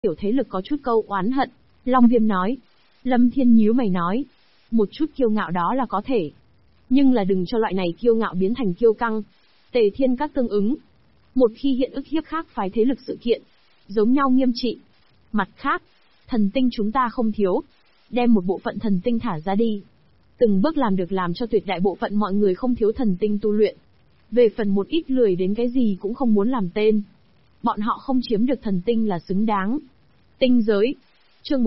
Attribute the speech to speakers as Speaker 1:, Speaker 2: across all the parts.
Speaker 1: tiểu thế lực có chút câu oán hận. Long Viêm nói. Lâm Thiên nhíu mày nói. Một chút kiêu ngạo đó là có thể. Nhưng là đừng cho loại này kiêu ngạo biến thành kiêu căng. Tề Thiên Các tương ứng. Một khi hiện ức hiếp khác phái thế lực sự kiện, giống nhau nghiêm trị. Mặt khác, thần tinh chúng ta không thiếu. Đem một bộ phận thần tinh thả ra đi. Từng bước làm được làm cho tuyệt đại bộ phận mọi người không thiếu thần tinh tu luyện. Về phần một ít lười đến cái gì cũng không muốn làm tên. Bọn họ không chiếm được thần tinh là xứng đáng. Tinh giới. Chương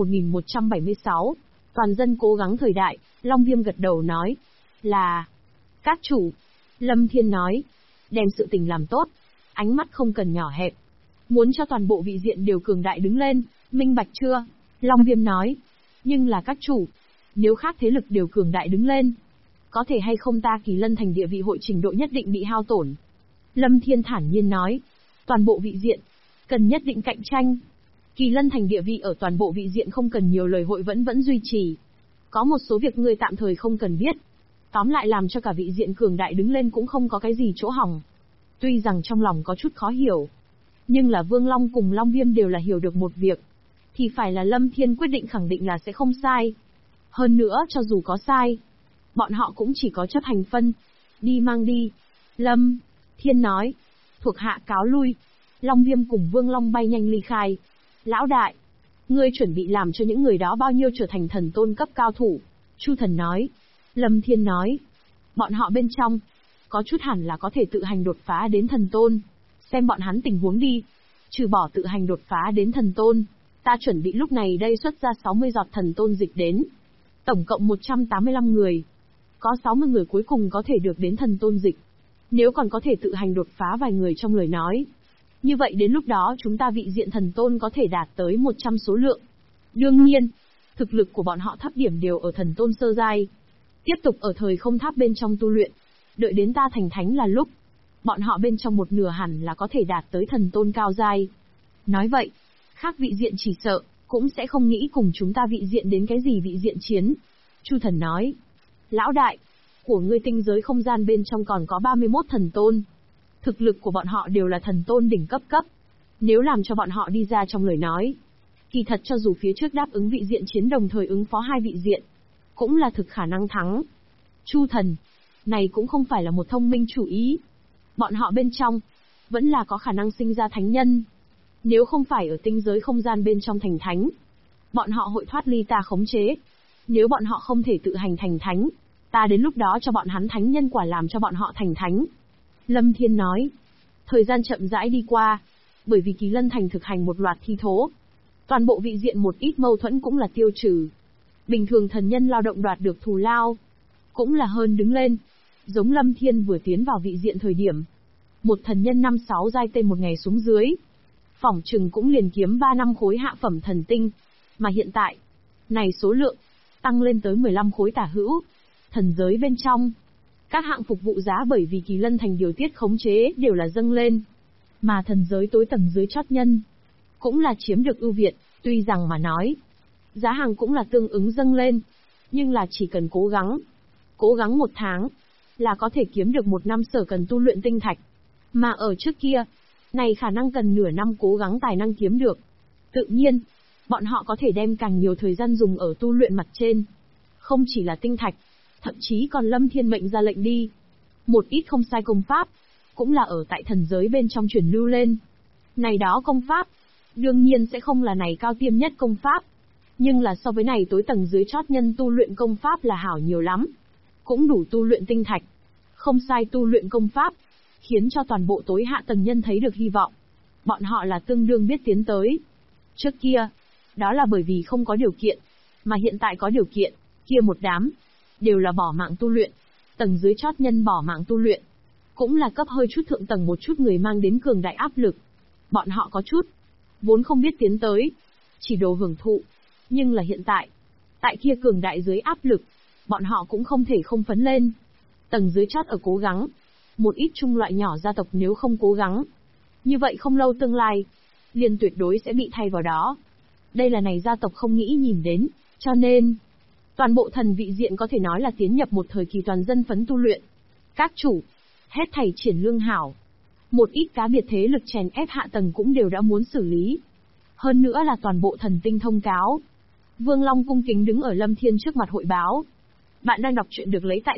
Speaker 1: 1176. Toàn dân cố gắng thời đại, Long Viêm gật đầu nói. Là. Các chủ. Lâm Thiên nói. Đem sự tình làm tốt. Ánh mắt không cần nhỏ hẹp. Muốn cho toàn bộ vị diện đều cường đại đứng lên, minh bạch chưa? Long Viêm nói. Nhưng là các chủ. Nếu khác thế lực đều cường đại đứng lên, có thể hay không ta Kỳ Lân Thành địa vị hội trình độ nhất định bị hao tổn? Lâm Thiên thản nhiên nói. Toàn bộ vị diện, cần nhất định cạnh tranh. Kỳ Lân Thành địa vị ở toàn bộ vị diện không cần nhiều lời hội vẫn duy trì. Có một số việc ngươi tạm thời không cần biết. Tóm lại làm cho cả vị diện cường đại đứng lên cũng không có cái gì chỗ hỏng. Tuy rằng trong lòng có chút khó hiểu, nhưng là Vương Long cùng Long Viêm đều là hiểu được một việc. Thì phải là Lâm Thiên quyết định khẳng định là sẽ không sai. Hơn nữa cho dù có sai, bọn họ cũng chỉ có chấp hành phân. Đi mang đi. Lâm Thiên nói. Thuộc hạ cáo lui. Long Viêm cùng Vương Long bay nhanh ly khai. Lão đại, ngươi chuẩn bị làm cho những người đó bao nhiêu trở thành thần tôn cấp cao thủ? Chu Thần nói. Lâm Thiên nói. Bọn họ bên trong, có chút hẳn là có thể tự hành đột phá đến thần tôn. Xem bọn hắn tình huống đi. Trừ bỏ tự hành đột phá đến thần tôn, ta chuẩn bị lúc này đây xuất ra 60 giọt thần tôn dịch đến. Tổng cộng 185 người. Có 60 người cuối cùng có thể được đến thần tôn dịch. Nếu còn có thể tự hành đột phá vài người trong lời nói, như vậy đến lúc đó chúng ta vị diện thần tôn có thể đạt tới 100 số lượng. Đương nhiên, thực lực của bọn họ thấp điểm đều ở thần tôn sơ giai. Tiếp tục ở thời không tháp bên trong tu luyện. Đợi đến ta thành thánh là lúc, bọn họ bên trong một nửa hẳn là có thể đạt tới thần tôn cao giai. Nói vậy, khác vị diện chỉ sợ, cũng sẽ không nghĩ cùng chúng ta vị diện đến cái gì vị diện chiến. Chu Thần nói. Lão đại, của ngươi tinh giới không gian bên trong còn có 31 thần tôn. Thực lực của bọn họ đều là thần tôn đỉnh cấp. Nếu làm cho bọn họ đi ra trong lời nói, kỳ thật cho dù phía trước đáp ứng vị diện chiến đồng thời ứng phó hai vị diện, cũng là thực khả năng thắng. Chu Thần, này cũng không phải là một thông minh chủ ý. Bọn họ bên trong, vẫn là có khả năng sinh ra thánh nhân. Nếu không phải ở tinh giới không gian bên trong thành thánh, bọn họ hội thoát ly ta khống chế. Nếu bọn họ không thể tự hành thành thánh, ta đến lúc đó cho bọn hắn thánh nhân quả làm cho bọn họ thành thánh. Lâm Thiên nói. Thời gian chậm rãi đi qua, bởi vì Kỳ Lân Thành thực hành một loạt thi thố. Toàn bộ vị diện một ít mâu thuẫn cũng là tiêu trừ. Bình thường thần nhân lao động đoạt được thù lao, cũng là hơn đứng lên. Giống Lâm Thiên vừa tiến vào vị diện thời điểm, một thần nhân 5-6 giai tên một ngày xuống dưới, phỏng chừng cũng liền kiếm 3 năm khối hạ phẩm thần tinh. Mà hiện tại, này số lượng, tăng lên tới 15 khối tả hữu. Thần giới bên trong, các hạng phục vụ giá bởi vì Kỳ Lân Thành điều tiết khống chế đều là dâng lên. Mà thần giới tối tầng dưới chót nhân, cũng là chiếm được ưu việt, tuy rằng mà nói, giá hàng cũng là tương ứng dâng lên. Nhưng là chỉ cần cố gắng 1 tháng, là có thể kiếm được 1 năm sở cần tu luyện tinh thạch. Mà ở trước kia, này khả năng cần nửa năm cố gắng tài năng kiếm được. Tự nhiên, bọn họ có thể đem càng nhiều thời gian dùng ở tu luyện mặt trên. Không chỉ là tinh thạch, thậm chí còn Lâm Thiên mệnh ra lệnh đi. Một ít không sai công pháp, cũng là ở tại thần giới bên trong truyền lưu lên. Này đó công pháp, đương nhiên sẽ không là này cao tiêm nhất công pháp. Nhưng là so với này tối tầng dưới chót nhân tu luyện công pháp là hảo nhiều lắm. Cũng đủ tu luyện tinh thạch. Không sai tu luyện công pháp, khiến cho toàn bộ tối hạ tầng nhân thấy được hy vọng. Bọn họ là tương đương biết tiến tới. Trước kia, đó là bởi vì không có điều kiện, mà hiện tại có điều kiện, kia một đám, đều là bỏ mạng tu luyện. Tầng dưới chót nhân bỏ mạng tu luyện, cũng là cấp hơi chút thượng tầng một chút người mang đến cường đại áp lực. Bọn họ có chút, vốn không biết tiến tới, chỉ đồ hưởng thụ. Nhưng là hiện tại, tại kia cường đại dưới áp lực, bọn họ cũng không thể không phấn lên. Tầng dưới chót ở cố gắng, một ít trung loại nhỏ gia tộc nếu không cố gắng, như vậy không lâu tương lai, liền tuyệt đối sẽ bị thay vào đó. Đây là này gia tộc không nghĩ nhìn đến, cho nên, toàn bộ thần vị diện có thể nói là tiến nhập một thời kỳ toàn dân phấn tu luyện. Các chủ, hết thảy triển lương hảo. Một ít cá biệt thế lực chèn ép hạ tầng cũng đều đã muốn xử lý. Hơn nữa là toàn bộ thần tinh thông cáo. Vương Long cung kính đứng ở Lâm Thiên trước mặt hội báo. Bạn đang đọc truyện được lấy tại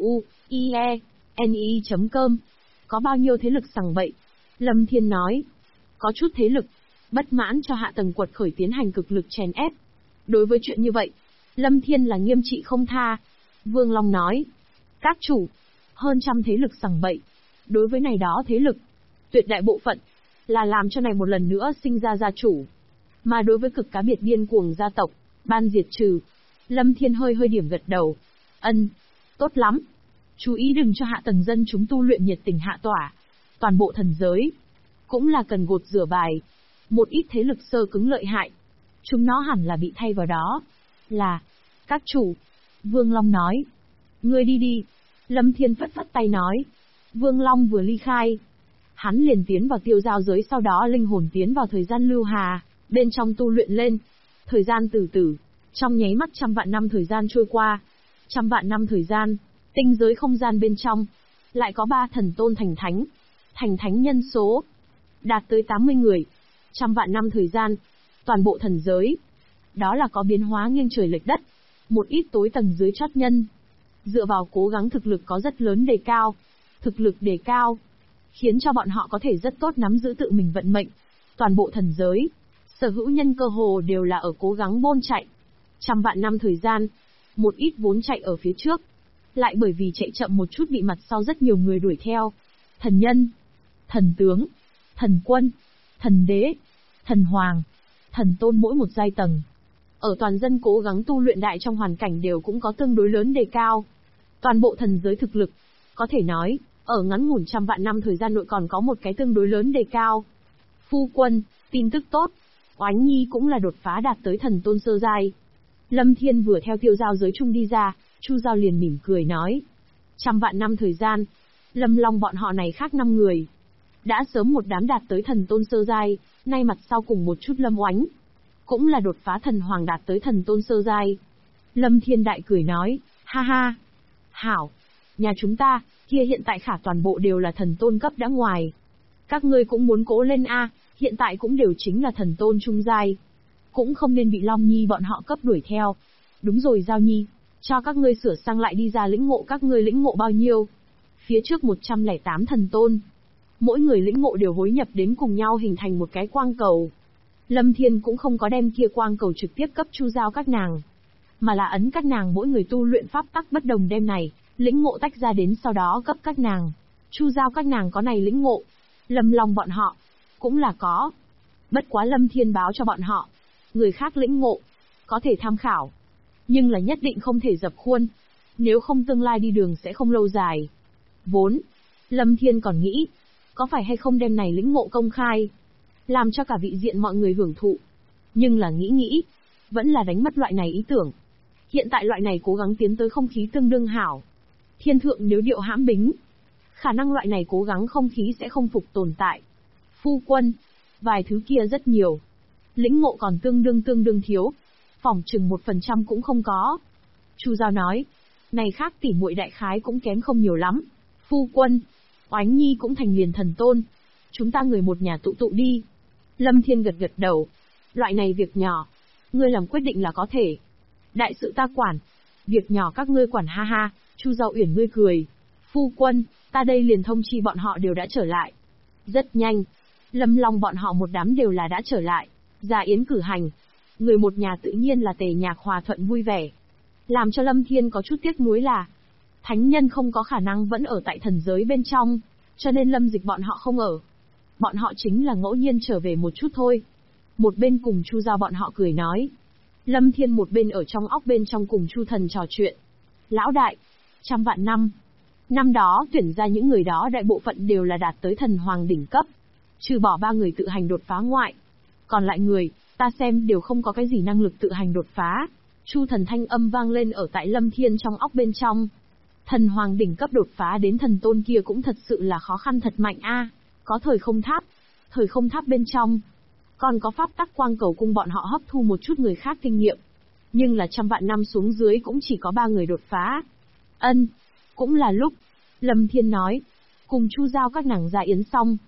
Speaker 1: truie.com. Có bao nhiêu thế lực sằng bậy? Lâm Thiên nói. Có chút thế lực, bất mãn cho hạ tầng quật khởi tiến hành cực lực chèn ép. Đối với chuyện như vậy, Lâm Thiên là nghiêm trị không tha. Vương Long nói. Các chủ, hơn trăm thế lực sằng bậy. Đối với này đó thế lực, tuyệt đại bộ phận, là làm cho này một lần nữa sinh ra gia chủ. Mà đối với cực cá biệt điên cuồng gia tộc, ban diệt trừ. Lâm Thiên hơi điểm gật đầu. Ân, tốt lắm. Chú ý đừng cho hạ tầng dân chúng tu luyện nhiệt tình hạ tỏa. Toàn bộ thần giới, cũng là cần gột rửa bài. Một ít thế lực sơ cứng lợi hại, chúng nó hẳn là bị thay vào đó. Là, các chủ. Vương Long nói. Ngươi đi đi. Lâm Thiên phất tay nói. Vương Long vừa ly khai, hắn liền tiến vào tiêu giao giới, sau đó linh hồn tiến vào thời gian lưu hà, bên trong tu luyện lên. Thời gian từ từ, trong nháy mắt trăm vạn năm thời gian trôi qua. Trăm vạn năm thời gian, tinh giới không gian bên trong, lại có 3 thần tôn thành thánh. Thành thánh nhân số, đạt tới 80 người. Trăm vạn năm thời gian, toàn bộ thần giới, đó là có biến hóa nghiêng trời lệch đất. Một ít tối tầng dưới chót nhân, dựa vào cố gắng thực lực có rất lớn đề cao. Thực lực đề cao, khiến cho bọn họ có thể rất tốt nắm giữ tự mình vận mệnh. Toàn bộ thần giới, sở hữu nhân cơ hồ đều là ở cố gắng bôn chạy. Trăm vạn năm thời gian, một ít vốn chạy ở phía trước, lại bởi vì chạy chậm một chút bị mặt sau rất nhiều người đuổi theo. Thần nhân, thần tướng, thần quân, thần đế, thần hoàng, thần tôn mỗi một giai tầng. Ở toàn dân cố gắng tu luyện đại trong hoàn cảnh đều cũng có tương đối lớn đề cao. Toàn bộ thần giới thực lực, có thể nói, ở ngắn ngủn trăm vạn năm thời gian nội còn có một cái tương đối lớn đề cao. Phu quân, tin tức tốt. Oánh Nhi cũng là đột phá đạt tới thần tôn sơ giai. Lâm Thiên vừa theo tiêu giao giới chung đi ra, Chu Giao liền mỉm cười nói. Trăm vạn năm thời gian, Lâm Long bọn họ này khác 5 người. Đã sớm một đám đạt tới thần tôn sơ giai, nay mặt sau cùng một chút Lâm Oánh, cũng là đột phá thần hoàng đạt tới thần tôn sơ giai. Lâm Thiên đại cười nói, ha ha. Hảo, nhà chúng ta, kia hiện tại khả toàn bộ đều là thần tôn cấp đã ngoài. Các ngươi cũng muốn cố lên a, hiện tại cũng đều chính là thần tôn trung giai. Cũng không nên bị Long Nhi bọn họ cấp đuổi theo. Đúng rồi Giao Nhi, cho các ngươi sửa sang lại đi ra lĩnh ngộ, các ngươi lĩnh ngộ bao nhiêu? Phía trước 108 thần tôn. Mỗi người lĩnh ngộ đều hối nhập đến cùng nhau hình thành một cái quang cầu. Lâm Thiên cũng không có đem kia quang cầu trực tiếp cấp Chu Giao các nàng, mà là ấn các nàng mỗi người tu luyện pháp tắc bất đồng đem này, lĩnh ngộ tách ra đến sau đó cấp các nàng. Chu Giao các nàng có này lĩnh ngộ, Lâm Long bọn họ cũng là có. Bất quá Lâm Thiên báo cho bọn họ, người khác lĩnh ngộ có thể tham khảo, nhưng là nhất định không thể dập khuôn, nếu không tương lai đi đường sẽ không lâu dài. Vốn, Lâm Thiên còn nghĩ, có phải hay không đem này lĩnh ngộ công khai, làm cho cả vị diện mọi người hưởng thụ. Nhưng là nghĩ, vẫn là đánh mất loại này ý tưởng. Hiện tại loại này cố gắng tiến tới không khí tương đương hảo. Thiên thượng nếu điệu hãm bính, khả năng loại này cố gắng không khí sẽ không phục tồn tại. Phu quân, vài thứ kia rất nhiều. Lĩnh ngộ còn tương đương thiếu. Phỏng chừng 1% cũng không có. Chu Giao nói, này khác tỉ muội đại khái cũng kém không nhiều lắm. Phu quân, Oánh Nhi cũng thành liền thần tôn. Chúng ta người một nhà tụ đi. Lâm Thiên gật đầu. Loại này việc nhỏ, ngươi làm quyết định là có thể. Đại sự ta quản, việc nhỏ các ngươi quản ha ha. Chu Giao Uyển ngươi cười. Phu quân, ta đây liền thông chi bọn họ đều đã trở lại. Rất nhanh, Lâm Long bọn họ một đám đều là đã trở lại. Gia yến cử hành, người một nhà tự nhiên là tề nhạc hòa thuận vui vẻ. Làm cho Lâm Thiên có chút tiếc nuối là, thánh nhân không có khả năng vẫn ở tại thần giới bên trong, cho nên Lâm Dịch bọn họ không ở. Bọn họ chính là ngẫu nhiên trở về một chút thôi. Một bên cùng Chu Giao bọn họ cười nói. Lâm Thiên một bên ở trong óc bên trong cùng Chu Thần trò chuyện. Lão đại, trăm vạn năm. Năm đó tuyển ra những người đó đại bộ phận đều là đạt tới thần hoàng đỉnh cấp. Trừ bỏ 3 người tự hành đột phá ngoại. Còn lại người, ta xem đều không có cái gì năng lực tự hành đột phá. Chu Thần thanh âm vang lên ở tại Lâm Thiên trong óc bên trong. Thần hoàng đỉnh cấp đột phá đến thần tôn kia cũng thật sự là khó khăn thật mạnh a. Có thời không tháp bên trong, còn có pháp tắc quang cầu cung bọn họ hấp thu một chút người khác kinh nghiệm. Nhưng là trăm vạn năm xuống dưới cũng chỉ có 3 người đột phá. Ân, cũng là lúc, Lâm Thiên nói, cùng Chu Giao các nàng ra yến xong.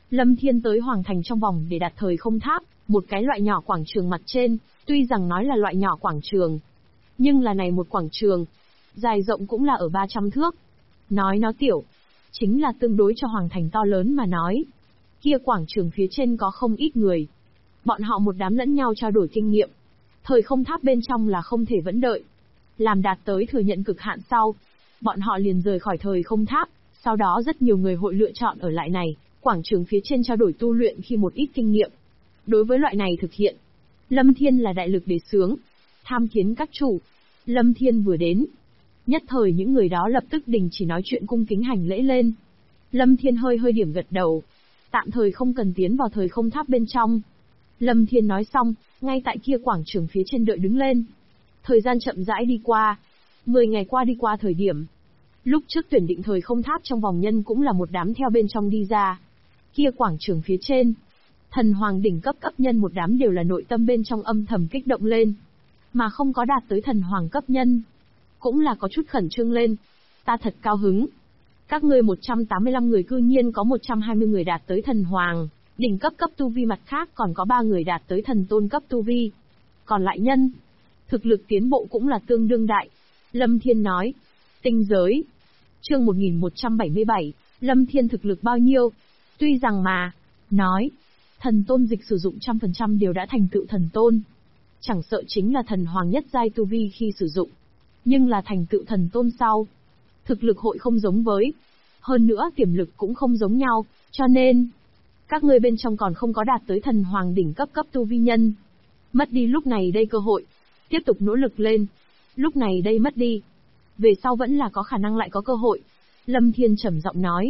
Speaker 1: Lâm Thiên tới Hoàng Thành trong vòng để đặt thời không tháp, một cái loại nhỏ quảng trường mặt trên, tuy rằng nói là loại nhỏ quảng trường, nhưng là này một quảng trường, dài rộng cũng là ở 300 thước. Nói nó tiểu, chính là tương đối cho Hoàng Thành to lớn mà nói. Kia quảng trường phía trên có không ít người. Bọn họ một đám lẫn nhau trao đổi kinh nghiệm. Thời không tháp bên trong là không thể vẫn đợi. Làm đạt tới thừa nhận cực hạn sau, bọn họ liền rời khỏi thời không tháp, sau đó rất nhiều người hội lựa chọn ở lại này, quảng trường phía trên trao đổi tu luyện khi một ít kinh nghiệm. Đối với loại này thực hiện, Lâm Thiên là đại lực đề xướng. Tham kiến các chủ. Lâm Thiên vừa đến, nhất thời những người đó lập tức đình chỉ nói chuyện cung kính hành lễ lên. Lâm Thiên hơi hơi điểm gật đầu. Tạm thời không cần tiến vào thời không tháp bên trong. Lâm Thiên nói xong, ngay tại kia quảng trường phía trên đợi đứng lên. Thời gian chậm rãi đi qua. 10 ngày qua đi qua thời điểm. Lúc trước tuyển định thời không tháp trong vòng nhân cũng là một đám theo bên trong đi ra. Kia quảng trường phía trên, thần hoàng đỉnh cấp nhân một đám đều là nội tâm bên trong âm thầm kích động lên. Mà không có đạt tới thần hoàng cấp nhân, cũng là có chút khẩn trương lên. Ta thật cao hứng. Các ngươi 185 người cư nhiên có 120 người đạt tới thần hoàng, đỉnh cấp tu vi, mặt khác còn có 3 người đạt tới thần tôn cấp tu vi. Còn lại nhân, thực lực tiến bộ cũng là tương đương đại. Lâm Thiên nói. Tinh giới. Chương 1177, Lâm Thiên thực lực bao nhiêu? Tuy rằng mà, nói, thần tôn dịch sử dụng 100% đều đã thành tựu thần tôn. Chẳng sợ chính là thần hoàng nhất giai tu vi khi sử dụng. Nhưng là thành tựu thần tôn sau, thực lực hội không giống với. Hơn nữa tiềm lực cũng không giống nhau, cho nên, các ngươi bên trong còn không có đạt tới thần hoàng đỉnh cấp tu vi nhân. Mất đi lúc này đây cơ hội, tiếp tục nỗ lực lên. Lúc này đây mất đi, về sau vẫn là có khả năng lại có cơ hội. Lâm Thiên trầm giọng nói.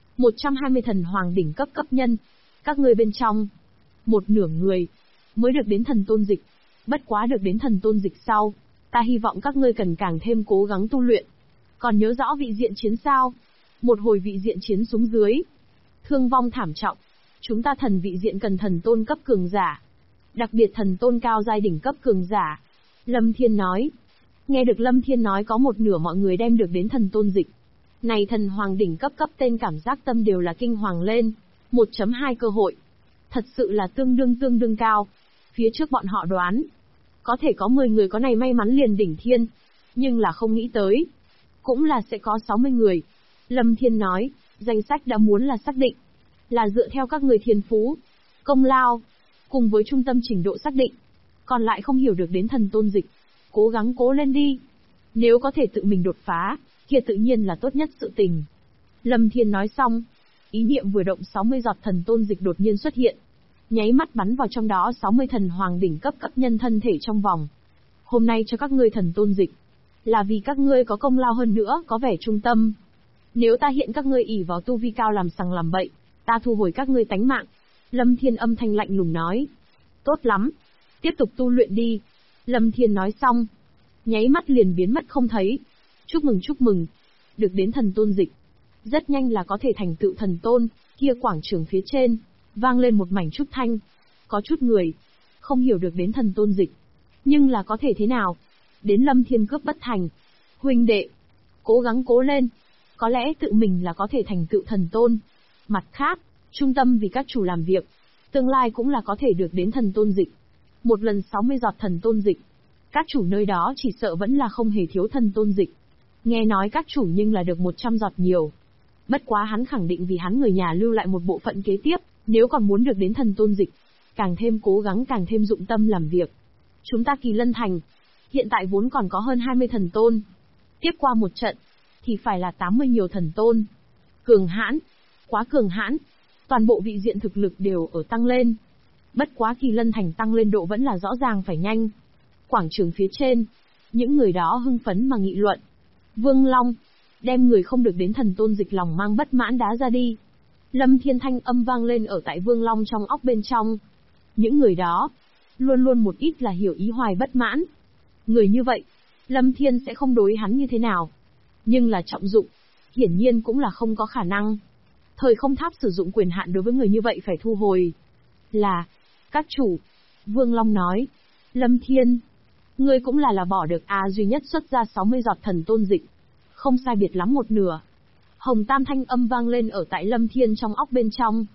Speaker 1: 120 thần hoàng đỉnh cấp nhân, các ngươi bên trong, một nửa người, mới được đến thần tôn dịch. Bất quá được đến thần tôn dịch sau, ta hy vọng các ngươi cần càng thêm cố gắng tu luyện. Còn nhớ rõ vị diện chiến sao? Một hồi vị diện chiến xuống dưới, thương vong thảm trọng. Chúng ta thần vị diện cần thần tôn cấp cường giả. Đặc biệt thần tôn cao giai đỉnh cấp cường giả. Lâm Thiên nói. Nghe được Lâm Thiên nói có một nửa mọi người đem được đến thần tôn dịch. Này thần hoàng đỉnh cấp tên cảm giác tâm đều là kinh hoàng lên. 1.2 cơ hội. Thật sự là tương đương cao. Phía trước bọn họ đoán, có thể có 10 người có này may mắn liền đỉnh thiên. Nhưng là không nghĩ tới, cũng là sẽ có 60 người. Lâm Thiên nói, danh sách đã muốn là xác định. Là dựa theo các người thiên phú, công lao, cùng với trung tâm trình độ xác định. Còn lại không hiểu được đến thần tôn dịch. Cố gắng cố lên đi. Nếu có thể tự mình đột phá, kia tự nhiên là tốt nhất sự tình. Lâm Thiên nói xong, ý niệm vừa động 60 giọt thần tôn dịch đột nhiên xuất hiện. Nháy mắt bắn vào trong đó 60 thần hoàng đỉnh cấp nhân thân thể trong vòng. Hôm nay cho các ngươi thần tôn dịch, là vì các ngươi có công lao hơn nữa, có vẻ trung tâm. Nếu ta hiện các ngươi ỷ vào tu vi cao làm sằng làm bậy, ta thu hồi các ngươi tánh mạng. Lâm Thiên âm thanh lạnh lùng nói. Tốt lắm, tiếp tục tu luyện đi. Lâm Thiên nói xong, nháy mắt liền biến mất không thấy. Chúc mừng, được đến thần tôn dịch. Rất nhanh là có thể thành tựu thần tôn. Kia quảng trường phía trên, vang lên một mảnh trúc thanh. Có chút người, không hiểu được đến thần tôn dịch. Nhưng là có thể thế nào? Đến Lâm Thiên cướp bất thành. Huynh đệ, cố gắng cố lên. Có lẽ tự mình là có thể thành tựu thần tôn. Mặt khác, trung tâm vì các chủ làm việc, tương lai cũng là có thể được đến thần tôn dịch. Một lần 60 giọt thần tôn dịch. Các chủ nơi đó chỉ sợ vẫn là không hề thiếu thần tôn dịch. Nghe nói các chủ nhưng là được 100 giọt nhiều. Bất quá hắn khẳng định vì hắn người nhà lưu lại một bộ phận kế tiếp, nếu còn muốn được đến thần tôn dịch, càng thêm cố gắng càng thêm dụng tâm làm việc. Chúng ta Kỳ Lân Thành, hiện tại vốn còn có hơn 20 thần tôn. Tiếp qua một trận, thì phải là 80 nhiều thần tôn. Cường hãn, quá cường hãn, toàn bộ vị diện thực lực đều ở tăng lên. Bất quá Kỳ Lân Thành tăng lên độ vẫn là rõ ràng phải nhanh. Quảng trường phía trên, những người đó hưng phấn mà nghị luận. Vương Long, đem người không được đến thần tôn dịch lòng mang bất mãn đá ra đi. Lâm Thiên thanh âm vang lên ở tại Vương Long trong óc bên trong. Những người đó, luôn luôn một ít là hiểu ý hoài bất mãn. Người như vậy, Lâm Thiên sẽ không đối hắn như thế nào. Nhưng là trọng dụng, hiển nhiên cũng là không có khả năng. Thời không tháp sử dụng quyền hạn đối với người như vậy phải thu hồi. Là, các chủ. Vương Long nói, Lâm Thiên, ngươi cũng là bỏ được duy nhất xuất ra 60 giọt thần tôn dịch. Không sai biệt lắm một nửa. Hồng Tam thanh âm vang lên ở tại Lâm Thiên trong óc bên trong.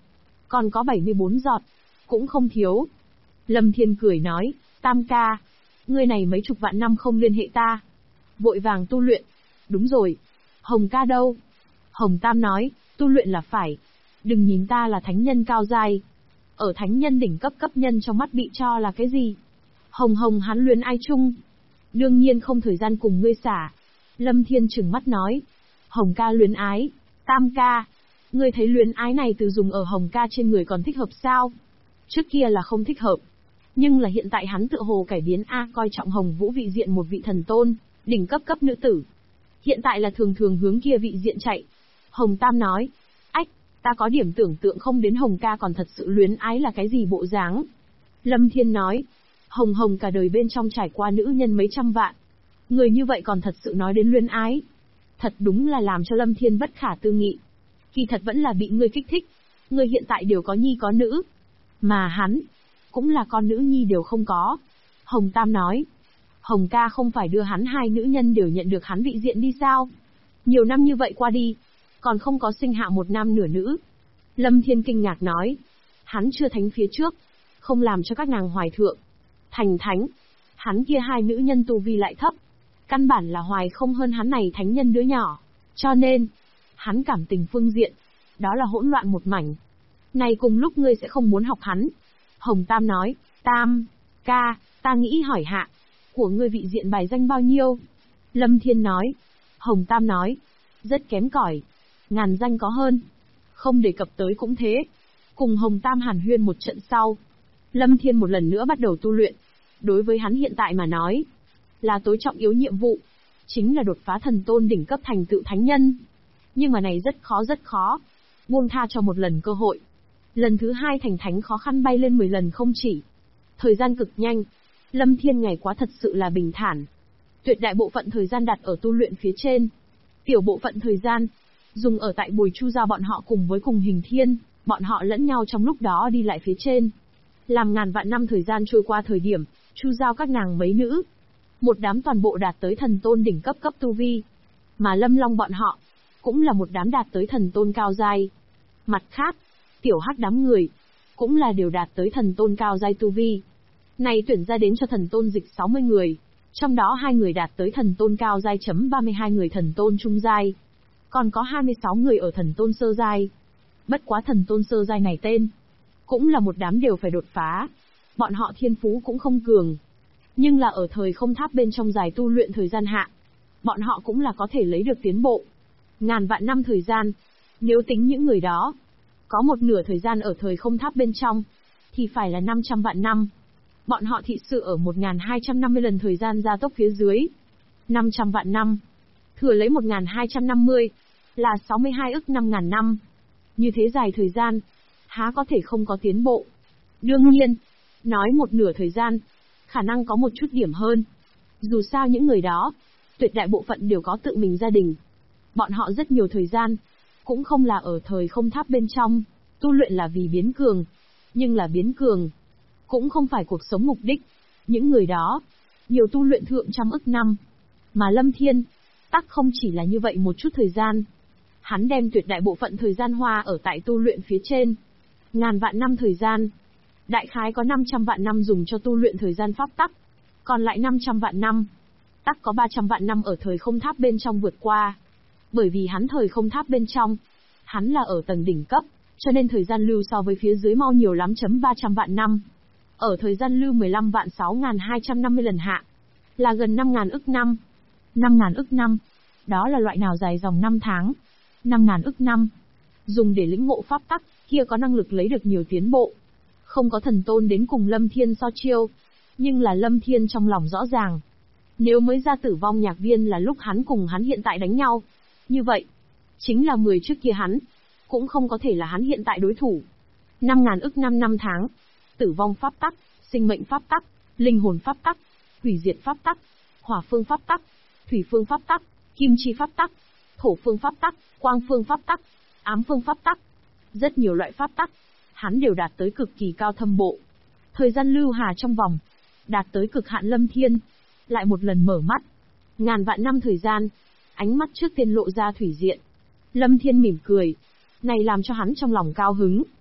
Speaker 1: Còn có 74 giọt, cũng không thiếu. Lâm Thiên cười nói, Tam ca, ngươi này mấy chục vạn năm không liên hệ ta. Vội vàng tu luyện. Đúng rồi. Hồng ca đâu? Hồng Tam nói, tu luyện là phải. Đừng nhìn ta là thánh nhân cao giai. Ở thánh nhân đỉnh cấp cấp nhân trong mắt bị cho là cái gì? Hồng hắn luyến ai chung? Đương nhiên không thời gian cùng ngươi xả. Lâm Thiên trừng mắt nói. Hồng ca luyến ái. Tam ca. Ngươi thấy luyến ái này từ dùng ở Hồng ca trên người còn thích hợp sao? Trước kia là không thích hợp. Nhưng là hiện tại hắn tựa hồ cải biến coi trọng Hồng Vũ vị diện một vị thần tôn, đỉnh cấp cấp nữ tử. Hiện tại là thường thường hướng kia vị diện chạy. Hồng Tam nói. Ách, ta có điểm tưởng tượng không đến Hồng ca còn thật sự luyến ái là cái gì bộ dáng. Lâm Thiên nói. Hồng cả đời bên trong trải qua nữ nhân mấy trăm vạn. Người như vậy còn thật sự nói đến luyến ái. Thật đúng là làm cho Lâm Thiên bất khả tư nghị. Kỳ thật vẫn là bị ngươi kích thích. Ngươi hiện tại đều có nhi có nữ. Mà hắn, cũng là con nữ nhi đều không có. Hồng Tam nói. Hồng ca không phải đưa hắn hai nữ nhân đều nhận được hắn vị diện đi sao? Nhiều năm như vậy qua đi, còn không có sinh hạ một nam nửa nữ. Lâm Thiên kinh ngạc nói. Hắn chưa thánh phía trước, không làm cho các nàng hoài thượng. Thành thánh, hắn kia hai nữ nhân tu vi lại thấp. Căn bản là hoài không hơn hắn này thánh nhân đứa nhỏ. Cho nên, hắn cảm tình phương diện, đó là hỗn loạn một mảnh. Này cùng lúc ngươi sẽ không muốn học hắn. Hồng Tam nói, Tam, ca, ta nghĩ hỏi hạ, của ngươi vị diện bài danh bao nhiêu? Lâm Thiên nói. Hồng Tam nói, rất kém cỏi, 1000 danh có hơn. Không đề cập tới cũng thế. Cùng Hồng Tam hàn huyên một trận sau, Lâm Thiên một lần nữa bắt đầu tu luyện. Đối với hắn hiện tại mà nói, là tối trọng yếu nhiệm vụ, chính là đột phá thần tôn đỉnh cấp thành tựu thánh nhân. Nhưng mà này rất khó. Buông tha cho một lần cơ hội. Lần thứ hai thành thánh khó khăn bay lên 10 lần không chỉ. Thời gian cực nhanh. Lâm Thiên ngày quá thật sự là bình thản. Tuyệt đại bộ phận thời gian đặt ở tu luyện phía trên. Tiểu bộ phận thời gian, dùng ở tại Bùi Chu Giao bọn họ cùng với cùng Hình Thiên, bọn họ lẫn nhau trong lúc đó đi lại phía trên. Làm ngàn vạn năm thời gian trôi qua thời điểm, Chu Giao các nàng mấy nữ. Một đám toàn bộ đạt tới thần tôn đỉnh cấp cấp tu vi. Mà Lâm Long bọn họ, cũng là một đám đạt tới thần tôn cao giai. Mặt khác, tiểu hắc đám người, cũng là đều đạt tới thần tôn cao giai tu vi. Này tuyển ra đến cho thần tôn dịch 60 người, trong đó 2 người đạt tới thần tôn cao giai chấm 32 người thần tôn trung giai. Còn có 26 người ở thần tôn sơ giai. Bất quá thần tôn sơ giai này tên, cũng là một đám đều phải đột phá. Bọn họ thiên phú cũng không cường. Nhưng là ở thời không tháp bên trong dài tu luyện thời gian hạ, bọn họ cũng là có thể lấy được tiến bộ. Ngàn vạn năm thời gian, nếu tính những người đó, có một nửa thời gian ở thời không tháp bên trong, thì phải là 500 vạn năm. Bọn họ thị sự ở 1250 lần thời gian gia tốc phía dưới. 500 vạn năm. Thừa lấy 1250, là 62 ức 5.000 năm. Như thế dài thời gian, há có thể không có tiến bộ. Đương nhiên, nói một nửa thời gian, khả năng có một chút điểm hơn. Dù sao những người đó, tuyệt đại bộ phận đều có tự mình gia đình. Bọn họ rất nhiều thời gian, cũng không là ở thời không tháp bên trong, tu luyện là vì biến cường. Nhưng là biến cường, cũng không phải cuộc sống mục đích. Những người đó, nhiều tu luyện thượng trăm ức năm. Mà Lâm Thiên, tắc không chỉ là như vậy một chút thời gian. Hắn đem tuyệt đại bộ phận thời gian hoa ở tại tu luyện phía trên. Ngàn vạn năm thời gian. Đại khái có 500 vạn năm dùng cho tu luyện thời gian pháp tắc. Còn lại 500 vạn năm, tắc có 300 vạn năm ở thời không tháp bên trong vượt qua. Bởi vì hắn thời không tháp bên trong, hắn là ở tầng đỉnh cấp, cho nên thời gian lưu so với phía dưới mau nhiều lắm chấm 300 vạn năm. Ở thời gian lưu 15 vạn 6.250 lần hạ, là gần 5.000 ức năm. 5.000 ức năm, đó là loại nào dài dòng 5 tháng. 5.000 ức năm, dùng để lĩnh ngộ pháp tắc, kia có năng lực lấy được nhiều tiến bộ. Không có thần tôn đến cùng Lâm Thiên so chiêu, nhưng là Lâm Thiên trong lòng rõ ràng. Nếu mới ra tử vong nhạc viên là lúc hắn cùng hắn hiện tại đánh nhau, như vậy, chính là 10 trước kia hắn, cũng không có thể là hắn hiện tại đối thủ. 5.000 ức năm 5 tháng, tử vong pháp tắc, sinh mệnh pháp tắc, linh hồn pháp tắc, hủy diệt pháp tắc, hỏa phương pháp tắc, thủy phương pháp tắc, kim chi pháp tắc, thổ phương pháp tắc, quang phương pháp tắc, ám phương pháp tắc. Rất nhiều loại pháp tắc, hắn đều đạt tới cực kỳ cao thâm bộ. Thời gian lưu hà trong vòng, đạt tới cực hạn Lâm Thiên, lại một lần mở mắt. Ngàn vạn năm thời gian, ánh mắt trước tiên lộ ra thủy diện. Lâm Thiên mỉm cười, này làm cho hắn trong lòng cao hứng.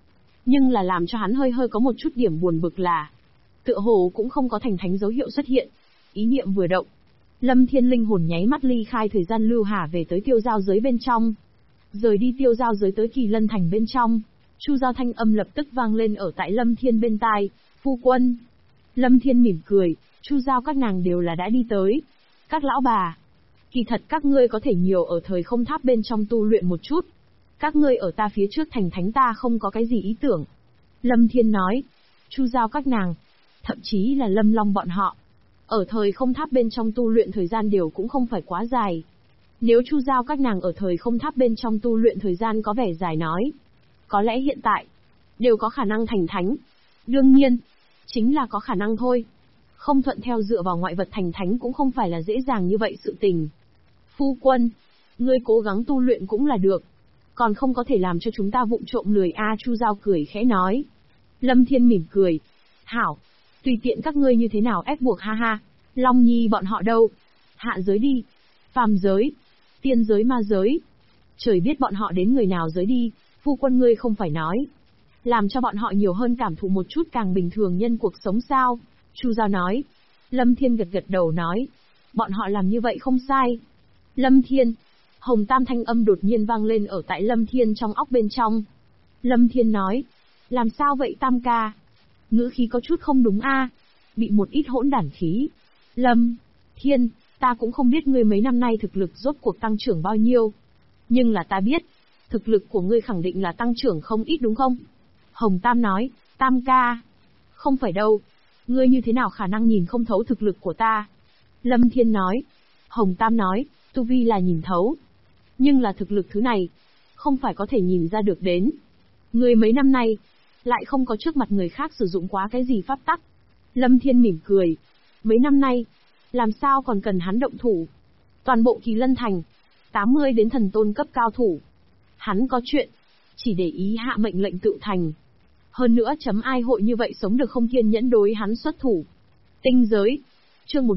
Speaker 1: Nhưng là làm cho hắn hơi hơi có một chút điểm buồn bực là, tựa hồ cũng không có thành thánh dấu hiệu xuất hiện. Ý niệm vừa động, Lâm Thiên linh hồn nháy mắt ly khai thời gian lưu hà về tới tiêu giao giới bên trong. Rời đi tiêu giao giới tới Kỳ Lân thành bên trong, Chu Giao thanh âm lập tức vang lên ở tại Lâm Thiên bên tai, "Phu quân." Lâm Thiên mỉm cười, Chu Giao các nàng đều là đã đi tới. "Các lão bà, kỳ thật các ngươi có thể nhiều ở thời không tháp bên trong tu luyện một chút. Các ngươi ở ta phía trước thành thánh ta không có cái gì ý tưởng." Lâm Thiên nói. Chu Giao các nàng, thậm chí là Lâm Long bọn họ, ở thời không tháp bên trong tu luyện thời gian đều cũng không phải quá dài. Nếu Chu Giao các nàng ở thời không tháp bên trong tu luyện thời gian có vẻ dài nói, có lẽ hiện tại đều có khả năng thành thánh. Đương nhiên, chính là có khả năng thôi. Không thuận theo dựa vào ngoại vật thành thánh cũng không phải là dễ dàng như vậy sự tình. Phu quân, ngươi cố gắng tu luyện cũng là được. Còn không có thể làm cho chúng ta vụng trộm lười a. Chu Giao cười khẽ nói. Lâm Thiên mỉm cười. Hảo, tùy tiện các ngươi như thế nào ép buộc ha ha. Long Nhi bọn họ đâu? Hạ giới đi. Phàm giới. Tiên giới ma giới. Trời biết bọn họ đến người nào giới đi, phu quân ngươi không phải nói. Làm cho bọn họ nhiều hơn cảm thụ một chút càng bình thường nhân cuộc sống sao? Chu Giao nói. Lâm Thiên gật gật đầu nói. Bọn họ làm như vậy không sai. Lâm Thiên. Hồng Tam thanh âm đột nhiên vang lên ở tại Lâm Thiên trong óc bên trong. Lâm Thiên nói. Làm sao vậy Tam ca? Ngữ khí có chút không đúng a. Bị một ít hỗn đản khí. Lâm Thiên, ta cũng không biết ngươi mấy năm nay thực lực rốt cuộc tăng trưởng bao nhiêu. Nhưng là ta biết, thực lực của ngươi khẳng định là tăng trưởng không ít đúng không? Hồng Tam nói, Tam ca. Không phải đâu, ngươi như thế nào khả năng nhìn không thấu thực lực của ta? Lâm Thiên nói. Hồng Tam nói, tu vi là nhìn thấu. Nhưng là thực lực thứ này, không phải có thể nhìn ra được đến. Ngươi mấy năm nay, lại không có trước mặt người khác sử dụng quá cái gì pháp tắc. Lâm Thiên mỉm cười. Mấy năm nay, làm sao còn cần hắn động thủ? Toàn bộ Kỳ Lân thành, 80 đến thần tôn cấp cao thủ. Hắn có chuyện, chỉ để ý hạ mệnh lệnh tự thành. Hơn nữa ai hội như vậy sống được không kiên nhẫn đối hắn xuất thủ. Tinh giới, chương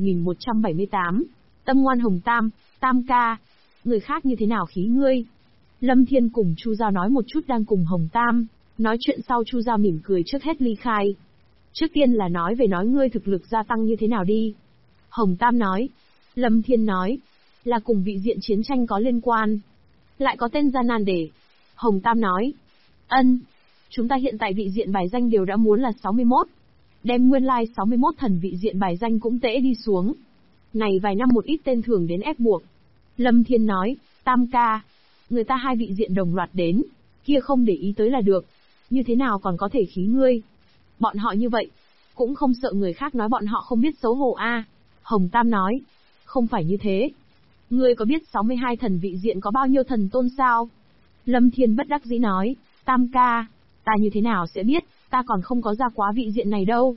Speaker 1: 1178, Tâm ngoan Hồng Tam, Tam ca, người khác như thế nào khí ngươi? Lâm Thiên cùng Chu Giao nói một chút đang cùng Hồng Tam, nói chuyện sau Chu Giao mỉm cười trước hết ly khai. Trước tiên là nói về nói ngươi thực lực gia tăng như thế nào đi. Hồng Tam nói. Lâm Thiên nói. Là cùng vị diện chiến tranh có liên quan. Lại có tên gian nan để. Hồng Tam nói. Chúng ta hiện tại vị diện bài danh đều đã muốn là 61. Đem nguyên lai 61 thần vị diện bài danh cũng tễ đi xuống. Này vài năm một ít tên thường đến ép buộc. Lâm Thiên nói. Tam ca. Người ta hai vị diện đồng loạt đến. Kia không để ý tới là được. Như thế nào còn có thể khí ngươi? Bọn họ như vậy, cũng không sợ người khác nói bọn họ không biết xấu hổ a. Hồng Tam nói, không phải như thế. Ngươi có biết 62 thần vị diện có bao nhiêu thần tôn sao? Lâm Thiên bất đắc dĩ nói, Tam ca, ta như thế nào sẽ biết, ta còn không có ra quá vị diện này đâu.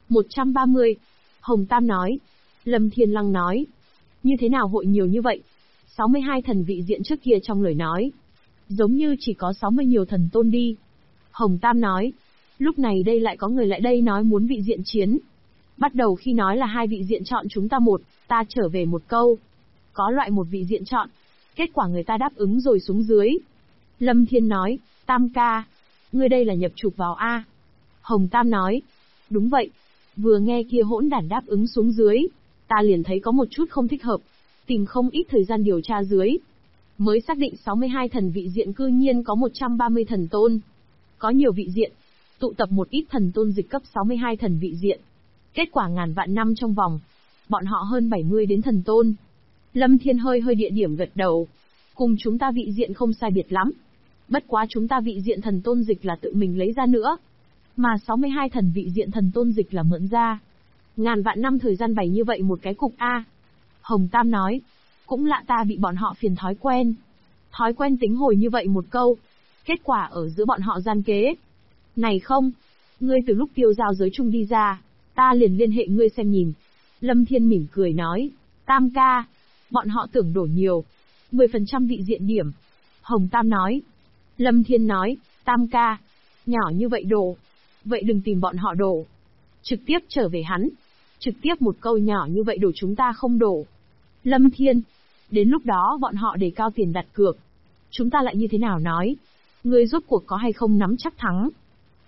Speaker 1: 130. Hồng Tam nói. Lâm Thiên lăng nói, như thế nào hội nhiều như vậy? 62 thần vị diện trước kia trong lời nói, giống như chỉ có 60 nhiều thần tôn đi. Hồng Tam nói. Lúc này đây lại có người lại đây nói muốn vị diện chiến. Bắt đầu khi nói là hai vị diện chọn chúng ta một, ta trở về một câu. Có loại một vị diện chọn. Kết quả người ta đáp ứng rồi xuống dưới. Lâm Thiên nói, Tam ca, ngươi đây là nhập chụp vào A. Hồng Tam nói, đúng vậy. Vừa nghe kia hỗn đản đáp ứng xuống dưới, ta liền thấy có một chút không thích hợp. Tìm không ít thời gian điều tra dưới. Mới xác định 62 thần vị diện cư nhiên có 130 thần tôn. Có nhiều vị diện. Tụ tập một ít thần tôn dịch cấp 62 thần vị diện. Kết quả ngàn vạn năm trong vòng, bọn họ hơn 70 đến thần tôn. Lâm Thiên hơi hơi địa điểm gật đầu. Cùng chúng ta vị diện không sai biệt lắm. Bất quá chúng ta vị diện thần tôn dịch là tự mình lấy ra nữa. Mà 62 thần vị diện thần tôn dịch là mượn ra. Ngàn vạn năm thời gian bày như vậy một cái cục A. Hồng Tam nói, cũng lạ ta bị bọn họ phiền thói quen. Thói quen tính hồi như vậy một câu. Kết quả ở giữa bọn họ gian kế. Này không, ngươi từ lúc tiêu giao giới chung đi ra, ta liền liên hệ ngươi xem nhìn. Lâm Thiên mỉm cười nói, Tam ca, bọn họ tưởng đổ nhiều, 10% vị diện điểm. Hồng Tam nói. Lâm Thiên nói, Tam ca, nhỏ như vậy đổ, vậy đừng tìm bọn họ đổ. Trực tiếp trở về hắn, trực tiếp một câu nhỏ như vậy đổ chúng ta không đổ. Lâm Thiên, đến lúc đó bọn họ đề cao tiền đặt cược. Chúng ta lại như thế nào nói? Ngươi rốt cuộc có hay không nắm chắc thắng?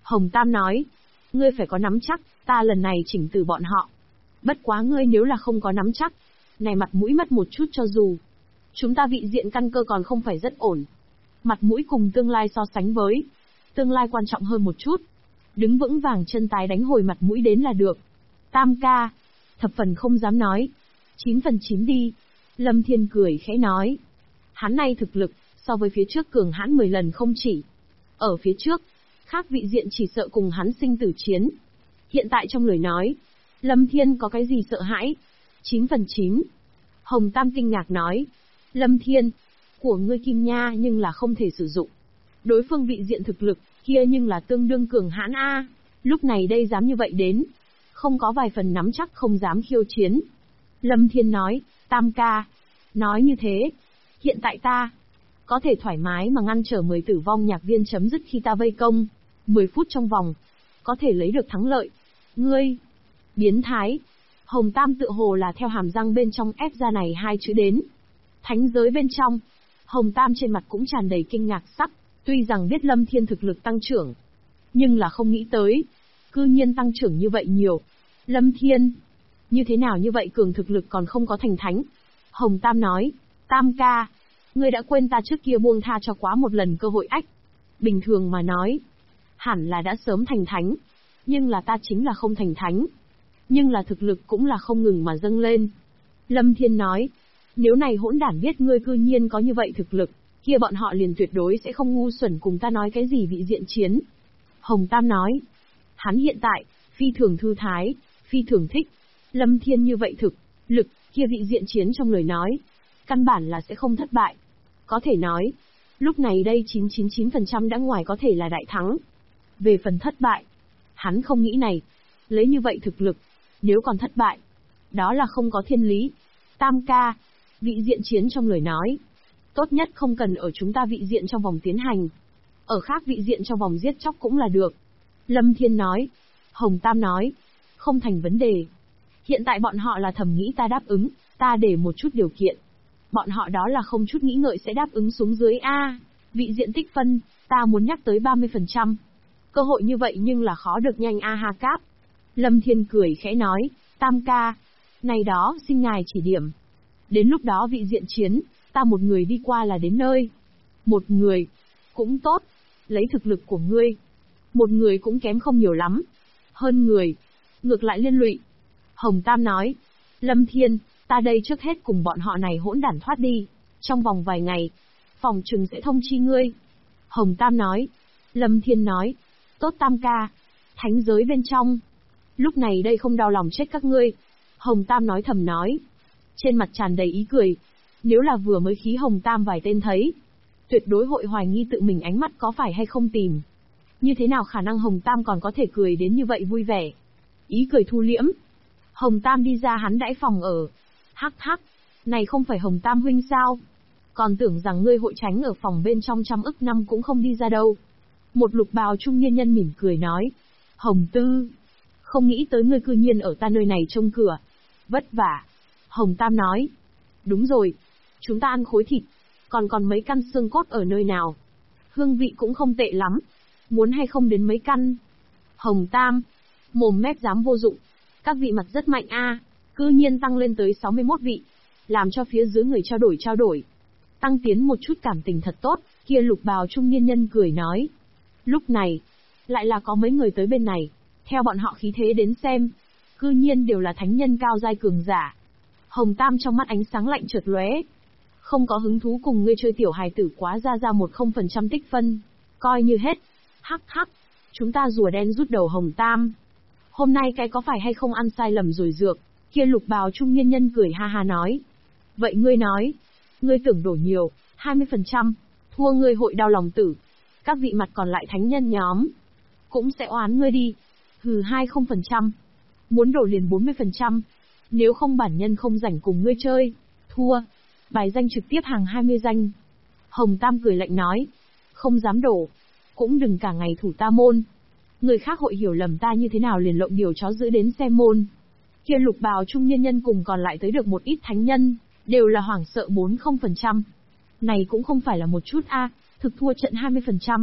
Speaker 1: Hồng Tam nói, ngươi phải có nắm chắc, ta lần này chỉnh từ bọn họ. Bất quá ngươi nếu là không có nắm chắc, này mặt mũi mất một chút cho dù. Chúng ta vị diện căn cơ còn không phải rất ổn. Mặt mũi cùng tương lai so sánh với. Tương lai quan trọng hơn một chút. Đứng vững vàng chân tái đánh hồi mặt mũi đến là được. Tam ca. Thập phần không dám nói. 9 phần 9 đi. Lâm Thiên cười khẽ nói. Hắn này thực lực, so với phía trước cường hãn 10 lần không chỉ. Ở phía trước, khác vị diện chỉ sợ cùng hắn sinh tử chiến. Hiện tại trong lời nói, Lâm Thiên có cái gì sợ hãi? 9 phần 9. Hồng Tam kinh ngạc nói. Lâm Thiên, của ngươi Kim Nha nhưng là không thể sử dụng. Đối phương vị diện thực lực, kia nhưng là tương đương cường hãn a. Lúc này đây dám như vậy đến. Không có vài phần nắm chắc không dám khiêu chiến. Lâm Thiên nói, Tam ca. Nói như thế, hiện tại ta có thể thoải mái mà ngăn trở 10 tử vong nhạc viên chấm dứt khi ta vây công. 10 phút trong vòng, có thể lấy được thắng lợi. Ngươi, biến thái. Hồng Tam tự hồ là theo hàm răng bên trong ép ra này hai chữ đến. Thánh giới bên trong, Hồng Tam trên mặt cũng tràn đầy kinh ngạc sắc, tuy rằng biết Lâm Thiên thực lực tăng trưởng, nhưng là không nghĩ tới, cư nhiên tăng trưởng như vậy nhiều. Lâm Thiên, như thế nào như vậy cường thực lực còn không có thành thánh? Hồng Tam nói, Tam ca, ngươi đã quên ta trước kia buông tha cho quá một lần cơ hội ách. Bình thường mà nói, hẳn là đã sớm thành thánh, nhưng là ta chính là không thành thánh. Nhưng là thực lực cũng là không ngừng mà dâng lên. Lâm Thiên nói, nếu này hỗn đản biết ngươi cư nhiên có như vậy thực lực, kia bọn họ liền tuyệt đối sẽ không ngu xuẩn cùng ta nói cái gì vị diện chiến. Hồng Tam nói, hắn hiện tại, phi thường thư thái, phi thường thích. Lâm Thiên như vậy thực, lực, kia vị diện chiến trong lời nói, căn bản là sẽ không thất bại. Có thể nói, lúc này đây 999% đã ngoài có thể là đại thắng. Về phần thất bại, hắn không nghĩ này, lấy như vậy thực lực, nếu còn thất bại, đó là không có thiên lý. Tam ca, vị diện chiến trong lời nói, tốt nhất không cần ở chúng ta vị diện trong vòng tiến hành. Ở khác vị diện trong vòng giết chóc cũng là được. Lâm Thiên nói. Hồng Tam nói, không thành vấn đề. Hiện tại bọn họ là thầm nghĩ ta đáp ứng, ta để một chút điều kiện. Bọn họ đó là không chút nghĩ ngợi sẽ đáp ứng xuống dưới A. Vị diện tích phân, ta muốn nhắc tới 30%. Cơ hội như vậy nhưng là khó được nhanh A ha cáp. Lâm Thiên cười khẽ nói, Tam ca, này đó xin ngài chỉ điểm. Đến lúc đó vị diện chiến, ta một người đi qua là đến nơi. Một người, cũng tốt, lấy thực lực của ngươi. Một người cũng kém không nhiều lắm. Hơn người, ngược lại liên lụy. Hồng Tam nói, Lâm Thiên, ta đây trước hết cùng bọn họ này hỗn đản thoát đi. Trong vòng vài ngày, phòng trừng sẽ thông chi ngươi. Hồng Tam nói. Lâm Thiên nói, tốt Tam ca, thánh giới bên trong. Lúc này đây không đau lòng chết các ngươi. Hồng Tam nói thầm nói. Trên mặt tràn đầy ý cười. Nếu là vừa mới khí Hồng Tam vài tên thấy, tuyệt đối hội hoài nghi tự mình ánh mắt có phải hay không tìm. Như thế nào khả năng Hồng Tam còn có thể cười đến như vậy vui vẻ. Ý cười thu liễm. Hồng Tam đi ra hắn đãi phòng ở. Hắc hắc, này không phải Hồng Tam huynh sao? Còn tưởng rằng ngươi hội tránh ở phòng bên trong trăm ức năm cũng không đi ra đâu. Một lục bào trung niên nhân mỉm cười nói. Hồng Tư, không nghĩ tới ngươi cư nhiên ở ta nơi này trông cửa. Vất vả. Hồng Tam nói. Đúng rồi, chúng ta ăn khối thịt, còn mấy căn xương cốt ở nơi nào. Hương vị cũng không tệ lắm. Muốn hay không đến mấy căn? Hồng Tam, mồm mép dám vô dụng. Các vị mặt rất mạnh a, cư nhiên tăng lên tới 61 vị. Làm cho phía dưới người trao đổi. Tăng tiến một chút cảm tình thật tốt, kia lục bào trung niên nhân cười nói. Lúc này, lại là có mấy người tới bên này. Theo bọn họ khí thế đến xem, cư nhiên đều là thánh nhân cao giai cường giả. Hồng Tam trong mắt ánh sáng lạnh chợt lóe. Không có hứng thú cùng ngươi chơi tiểu hài tử quá ra 10% tích phân. Coi như hết. Hắc hắc, chúng ta rùa đen rút đầu Hồng Tam. Hôm nay cái có phải hay không ăn sai lầm rồi dược, kia lục bào trung niên nhân cười ha ha nói. Vậy ngươi nói, ngươi tưởng đổ nhiều, 20%, thua ngươi hội đau lòng tử. Các vị mặt còn lại thánh nhân nhóm, cũng sẽ oán ngươi đi. Hừ 20%, muốn đổ liền 40%, nếu không bản nhân không rảnh cùng ngươi chơi, thua. Bài danh trực tiếp hàng 20 danh. Hồng Tam cười lạnh nói, không dám đổ, cũng đừng cả ngày thủ ta môn. Người khác hội hiểu lầm ta như thế nào liền lộng điều chó giữ đến xem môn. Kia lục bào trung niên nhân cùng còn lại tới được một ít thánh nhân, đều là hoảng sợ 40%. Này cũng không phải là một chút a, thực thua trận 20%,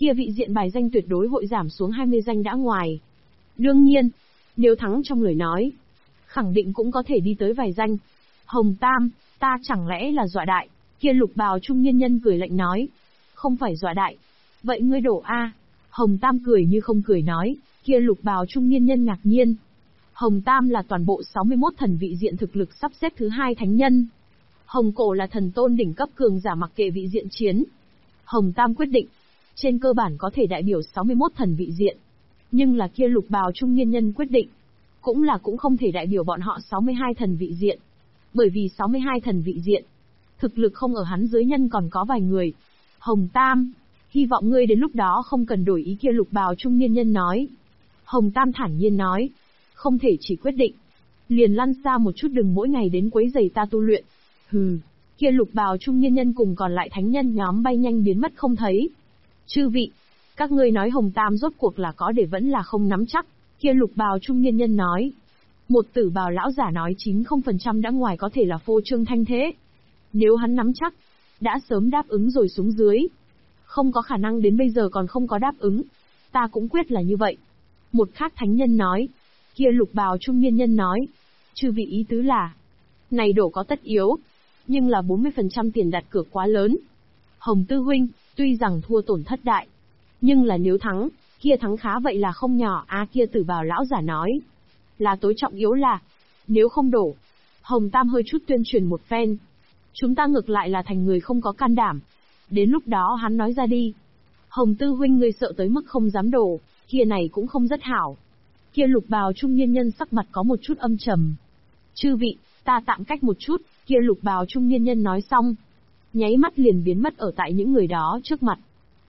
Speaker 1: kia vị diện bài danh tuyệt đối hội giảm xuống 20 danh đã ngoài. Đương nhiên, nếu thắng trong lời nói, khẳng định cũng có thể đi tới vài danh. Hồng Tam, ta chẳng lẽ là dọa đại? Kia lục bào trung niên nhân cười lạnh nói. Không phải dọa đại. Vậy ngươi đổ a? Hồng Tam cười như không cười nói. Kia lục bào trung niên nhân ngạc nhiên. Hồng Tam là toàn bộ 61 thần vị diện thực lực sắp xếp thứ 2 thánh nhân. Hồng Cổ là thần tôn đỉnh cấp cường giả mặc kệ vị diện chiến. Hồng Tam quyết định, trên cơ bản có thể đại biểu 61 thần vị diện. Nhưng là kia lục bào trung niên nhân quyết định, cũng không thể đại biểu bọn họ 62 thần vị diện. Bởi vì 62 thần vị diện, thực lực không ở hắn dưới nhân còn có vài người. Hồng Tam, hy vọng ngươi đến lúc đó không cần đổi ý, kia lục bào trung niên nhân nói. Hồng Tam thản nhiên nói, không thể chỉ quyết định, liền lăn xa một chút, đừng mỗi ngày đến quấy rầy ta tu luyện. Hừ, kia lục bào trung niên nhân cùng còn lại thánh nhân nhóm bay nhanh biến mất không thấy. Chư vị, các ngươi nói Hồng Tam rốt cuộc là có để vẫn là không nắm chắc, kia lục bào trung niên nhân nói. Một tử bào lão giả nói 90% đã ngoài có thể là phô trương thanh thế. Nếu hắn nắm chắc, đã sớm đáp ứng rồi xuống dưới. Không có khả năng đến bây giờ còn không có đáp ứng. Ta cũng quyết là như vậy. Một khác thánh nhân nói. Kia lục bào trung niên nhân nói. Chư vị ý tứ là, này đổ có tất yếu, nhưng là 40% tiền đặt cược quá lớn. Hồng Tư huynh, tuy rằng thua tổn thất đại, nhưng là nếu thắng, kia thắng khá vậy là không nhỏ a. Kia tử bào lão giả nói. Là tối trọng yếu là, nếu không đổ. Hồng Tam hơi chút tuyên truyền một phen. Chúng ta ngược lại là thành người không có can đảm. Đến lúc đó hắn nói ra đi. Hồng Tư huynh ngươi sợ tới mức không dám đổ, kia này cũng không rất hảo. Kia lục bào trung niên nhân sắc mặt có một chút âm trầm. Chư vị, ta tạm cách một chút, kia lục bào trung niên nhân nói xong. Nháy mắt liền biến mất ở tại những người đó trước mặt.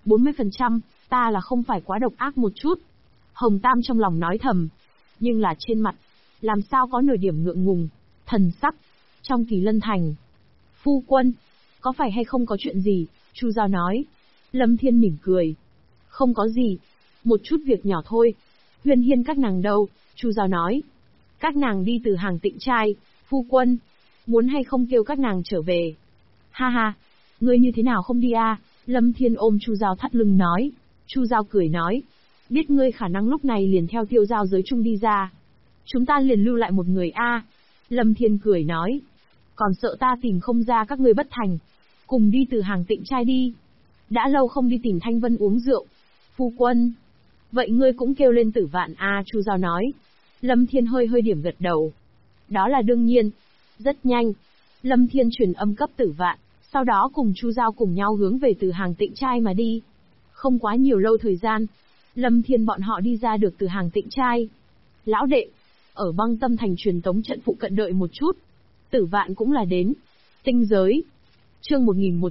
Speaker 1: 40%, ta là không phải quá độc ác một chút. Hồng Tam trong lòng nói thầm. Nhưng là trên mặt, làm sao có nửa điểm ngượng ngùng, thần sắc. Trong Kỳ Lân Thành. Phu quân, có phải hay không có chuyện gì? Chu Giao nói. Lâm Thiên mỉm cười. Không có gì. Một chút việc nhỏ thôi. Huyền Hiên các nàng đâu? Chu Giao nói. Các nàng đi từ hàng Tịnh Trai. Phu quân, muốn hay không kêu các nàng trở về? Ha ha, ngươi như thế nào không đi a? Lâm Thiên ôm Chu Giao thắt lưng nói. Chu Giao cười nói. Biết ngươi khả năng lúc này liền theo Tiêu Giao giới chung đi ra. Chúng ta liền lưu lại một người a. Lâm Thiên cười nói. Còn sợ ta tìm không ra các ngươi bất thành. Cùng đi từ hàng Tịnh Trai đi. Đã lâu không đi tìm Thanh Vân uống rượu. Phu quân. Vậy ngươi cũng kêu lên Tử Vạn a. Chu Giao nói. Lâm Thiên hơi điểm gật đầu. Đó là đương nhiên. Rất nhanh. Lâm Thiên truyền âm cấp Tử Vạn. Sau đó cùng Chu Giao cùng nhau hướng về từ hàng Tịnh Trai mà đi. Không quá nhiều lâu thời gian. Lâm Thiên bọn họ đi ra được từ hàng Tịnh Trai. Lão đệ, ở Băng Tâm Thành truyền tống trận phụ cận đợi một chút. Tử Vạn cũng là đến. Tinh giới. Chương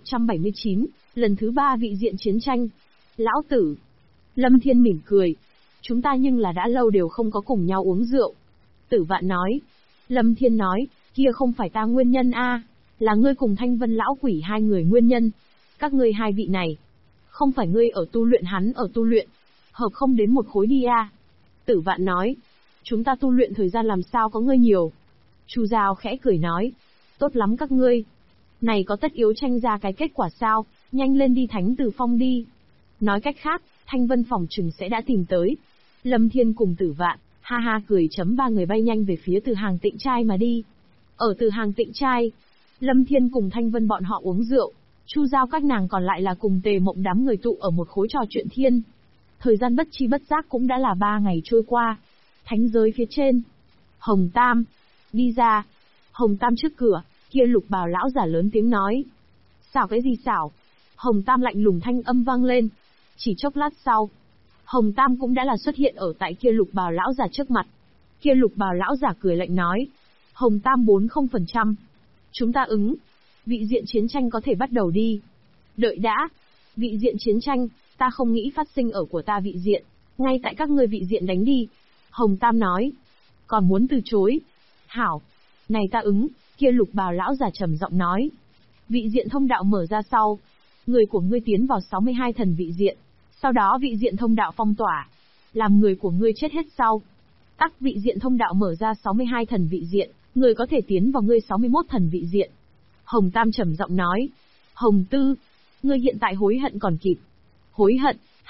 Speaker 1: 1179, lần thứ 3 vị diện chiến tranh. Lão tử. Lâm Thiên mỉm cười. Chúng ta nhưng là đã lâu đều không có cùng nhau uống rượu. Tử Vạn nói. Lâm Thiên nói, kia không phải ta nguyên nhân a, là ngươi cùng Thanh Vân lão quỷ hai người nguyên nhân. Các ngươi hai vị này, không phải ngươi ở tu luyện hắn ở tu luyện, hợp không đến một khối đi a. Tử Vạn nói, chúng ta tu luyện thời gian làm sao có ngươi nhiều. Chu Giao khẽ cười nói, tốt lắm các ngươi. Này có tất yếu tranh ra cái kết quả sao, nhanh lên đi Thánh Từ Phong đi. Nói cách khác, Thanh Vân phòng trừng sẽ đã tìm tới. Lâm Thiên cùng Tử Vạn, ha ha cười chấm ba người bay nhanh về phía từ hàng Tịnh Trai mà đi. Ở từ hàng Tịnh Trai, Lâm Thiên cùng Thanh Vân bọn họ uống rượu, Chu Giao các nàng còn lại là cùng Tề Mộng đám người tụ ở một khối trò chuyện thiên. Thời gian bất chi bất giác cũng đã là 3 ngày trôi qua. Thánh giới phía trên, Hồng Tam đi ra. Hồng Tam trước cửa, kia lục bào lão giả lớn tiếng nói. Xảo cái gì xảo? Hồng Tam lạnh lùng thanh âm vang lên. Chỉ chốc lát sau, Hồng Tam cũng đã là xuất hiện ở tại kia lục bào lão giả trước mặt. Kia lục bào lão giả cười lạnh nói. Hồng Tam 40%. Chúng ta ứng. Vị diện chiến tranh có thể bắt đầu đi. Đợi đã. Vị diện chiến tranh, ta không nghĩ phát sinh ở của ta vị diện. Ngay tại các ngươi vị diện đánh đi. Hồng Tam nói. Còn muốn từ chối. Hảo. Này ta ứng. Kia lục bào lão giả trầm giọng nói. Vị diện thông đạo mở ra sau. Người của ngươi tiến vào 62 thần vị diện. Sau đó vị diện thông đạo phong tỏa. Làm người của ngươi chết hết sau. Tắc vị diện thông đạo mở ra 62 thần vị diện. Người có thể tiến vào ngươi 61 thần vị diện. Hồng Tam trầm giọng nói. Hồng Tư, ngươi hiện tại hối hận còn kịp. Hối hận,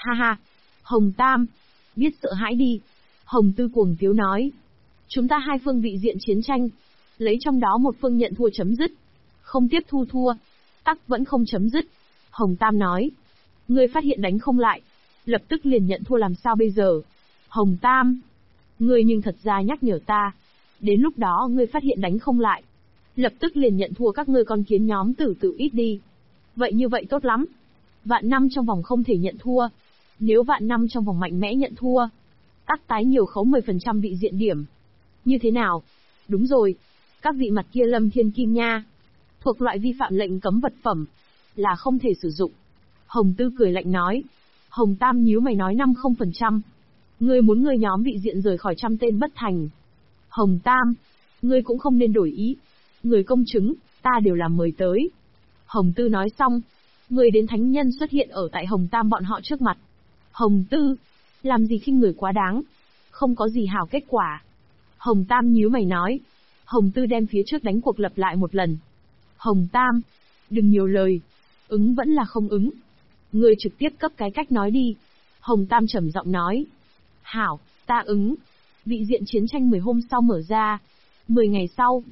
Speaker 1: Ha ha. Hồng Tam. Biết sợ hãi đi. Hồng Tư cuồng tiếu nói. Chúng ta hai phương vị diện chiến tranh. Lấy trong đó một phương nhận thua chấm dứt. Không tiếp thu thua. Tắc vẫn không chấm dứt. Hồng Tam nói. Ngươi phát hiện đánh không lại. Lập tức liền nhận thua làm sao bây giờ? Hồng Tam. Ngươi nhưng thật ra nhắc nhở ta. Đến lúc đó ngươi phát hiện đánh không lại. Lập tức liền nhận thua các ngươi con kiến nhóm tử tử ít đi. Vậy như vậy tốt lắm. Vạn năm trong vòng không thể nhận thua. Nếu vạn năm trong vòng mạnh mẽ nhận thua. Tắc tái nhiều khấu 10% vị diện điểm. Như thế nào? Đúng rồi. Các vị mặt kia Lâm Thiên Kim Nha. Thuộc loại vi phạm lệnh cấm vật phẩm. Là không thể sử dụng. Hồng Tư cười lạnh nói. Hồng Tam nhíu mày nói 50%. Ngươi muốn ngươi nhóm vị diện rời khỏi trăm tên bất thành. Hồng Tam. Ngươi cũng không nên đổi ý. Người công chứng, ta đều làm mời tới. Hồng Tư nói xong. Người đến thánh nhân xuất hiện ở tại Hồng Tam bọn họ trước mặt. Hồng Tư. Làm gì khinh người quá đáng. Không có gì hảo kết quả. Hồng Tam nhíu mày nói. Hồng Tư đem phía trước đánh cuộc lặp lại một lần. Hồng Tam. Đừng nhiều lời. Ứng vẫn là không ứng. Ngươi trực tiếp cấp cái cách nói đi. Hồng Tam trầm giọng nói. Hảo, ta ứng. Vị diện chiến tranh 10 hôm sau mở ra. 10 ngày sau.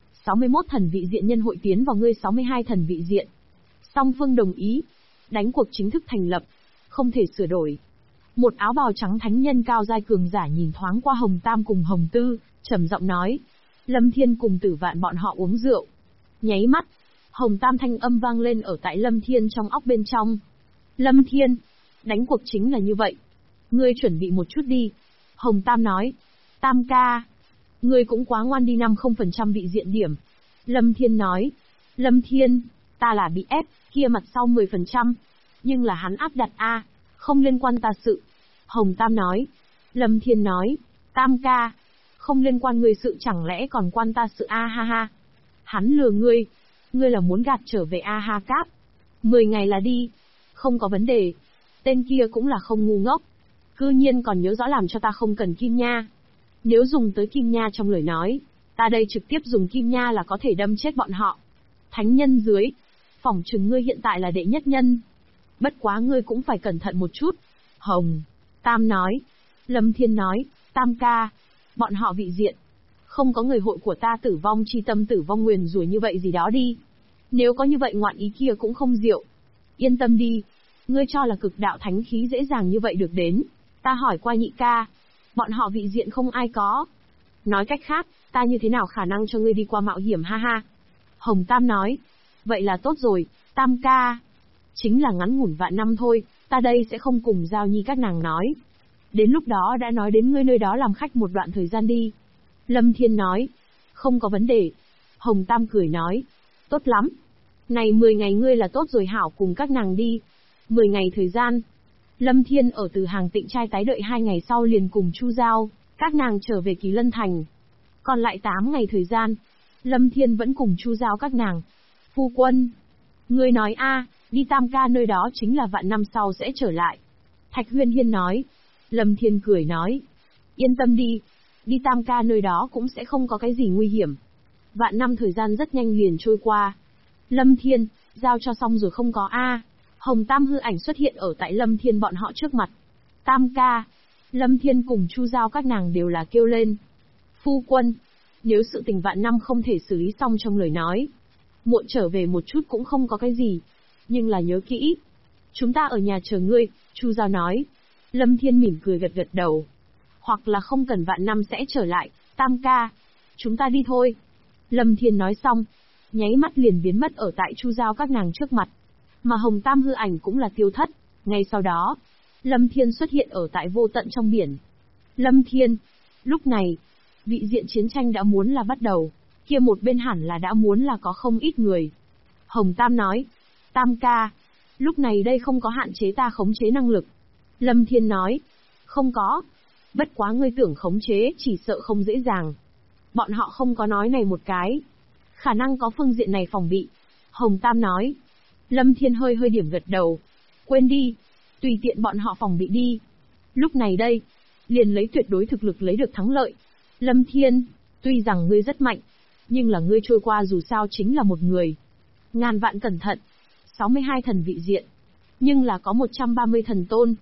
Speaker 1: 61 thần vị diện nhân hội tiến vào ngươi 62 thần vị diện. Song phương đồng ý. Đánh cuộc chính thức thành lập. Không thể sửa đổi. Một áo bào trắng thánh nhân cao giai cường giả nhìn thoáng qua Hồng Tam cùng Hồng Tư, trầm giọng nói. Lâm Thiên cùng Tử Vạn bọn họ uống rượu. Nháy mắt. Hồng Tam thanh âm vang lên ở tại Lâm Thiên trong óc bên trong. Lâm Thiên. Đánh cuộc chính là như vậy. Ngươi chuẩn bị một chút đi. Hồng Tam nói. Tam ca. Ngươi cũng quá ngoan đi 50% vị diện điểm. Lâm Thiên nói. Lâm Thiên. Ta là bị ép, kia mặt sau 10%. Nhưng là hắn áp đặt A. Không liên quan ta sự. Hồng Tam nói. Lâm Thiên nói. Tam ca. Không liên quan ngươi sự chẳng lẽ còn quan ta sự A ha ha. Hắn lừa ngươi. Ngươi là muốn gạt trở về A ha cáp. 10 ngày là đi. Không có vấn đề. Tên kia cũng là không ngu ngốc. Cư nhiên còn nhớ rõ làm cho ta không cần kim nha. Nếu dùng tới kim nha trong lời nói, ta đây trực tiếp dùng kim nha là có thể đâm chết bọn họ. Thánh nhân dưới. Phỏng chừng ngươi hiện tại là đệ nhất nhân. Bất quá ngươi cũng phải cẩn thận một chút. Hồng Tam nói. Lâm Thiên nói. Tam ca. Bọn họ vị diện. Không có người hội của ta tử vong chi tâm tử vong nguyền rủa như vậy gì đó đi. Nếu có như vậy ngoạn ý kia cũng không diệu. Yên tâm đi. Ngươi cho là cực đạo thánh khí dễ dàng như vậy được đến. Ta hỏi qua nhị ca. Bọn họ vị diện không ai có. Nói cách khác, ta như thế nào khả năng cho ngươi đi qua mạo hiểm ha ha. Hồng Tam nói. Vậy là tốt rồi, Tam ca. Chính là ngắn ngủn vạn năm thôi, ta đây sẽ không cùng Giao Nhi các nàng nói. Đến lúc đó đã nói đến ngươi nơi đó làm khách một đoạn thời gian đi. Lâm Thiên nói. Không có vấn đề. Hồng Tam cười nói. Tốt lắm. Này 10 ngày ngươi là tốt rồi hảo cùng các nàng đi. 10 ngày thời gian. Lâm Thiên ở từ hàng tịnh trai tái đợi 2 ngày sau liền cùng Chu Giao, các nàng trở về Kỳ Lân Thành. Còn lại 8 ngày thời gian. Lâm Thiên vẫn cùng Chu Giao các nàng. Phu quân. Ngươi nói a, đi Tam ca nơi đó chính là vạn năm sau sẽ trở lại. Thạch Huyên Hiên nói. Lâm Thiên cười nói. Yên tâm đi. Đi Tam ca nơi đó cũng sẽ không có cái gì nguy hiểm. Vạn năm thời gian rất nhanh liền trôi qua. Lâm Thiên, giao cho xong rồi không có a. Hồng Tam hư ảnh xuất hiện ở tại Lâm Thiên bọn họ trước mặt. Tam ca. Lâm Thiên cùng Chu Giao các nàng đều là kêu lên. Phu quân. Nếu sự tình vạn năm không thể xử lý xong trong lời nói. Muộn trở về một chút cũng không có cái gì. Nhưng là nhớ kỹ. Chúng ta ở nhà chờ ngươi, Chu Giao nói. Lâm Thiên mỉm cười gật gật đầu. Hoặc là không cần vạn năm sẽ trở lại, Tam ca. Chúng ta đi thôi. Lâm Thiên nói xong. Nháy mắt liền biến mất ở tại Chu Giao các nàng trước mặt. Mà Hồng Tam hư ảnh cũng là tiêu thất. Ngay sau đó, Lâm Thiên xuất hiện ở tại vô tận trong biển. Lâm Thiên. Lúc này, vị diện chiến tranh đã muốn là bắt đầu. Kia một bên hẳn là đã muốn là có không ít người. Hồng Tam nói. Tam ca. Lúc này đây không có hạn chế ta khống chế năng lực. Lâm Thiên nói. Không có. Bất quá ngươi tưởng khống chế chỉ sợ không dễ dàng. Bọn họ không có nói này một cái. Khả năng có phương diện này phòng bị. Hồng Tam nói. Lâm Thiên hơi hơi điểm gật đầu. Quên đi. Tùy tiện bọn họ phòng bị đi. Lúc này đây. Liền lấy tuyệt đối thực lực lấy được thắng lợi. Lâm Thiên. Tuy rằng ngươi rất mạnh. Nhưng là ngươi trôi qua dù sao chính là một người. Ngàn vạn cẩn thận. 62 thần vị diện. Nhưng là có 130 thần tôn.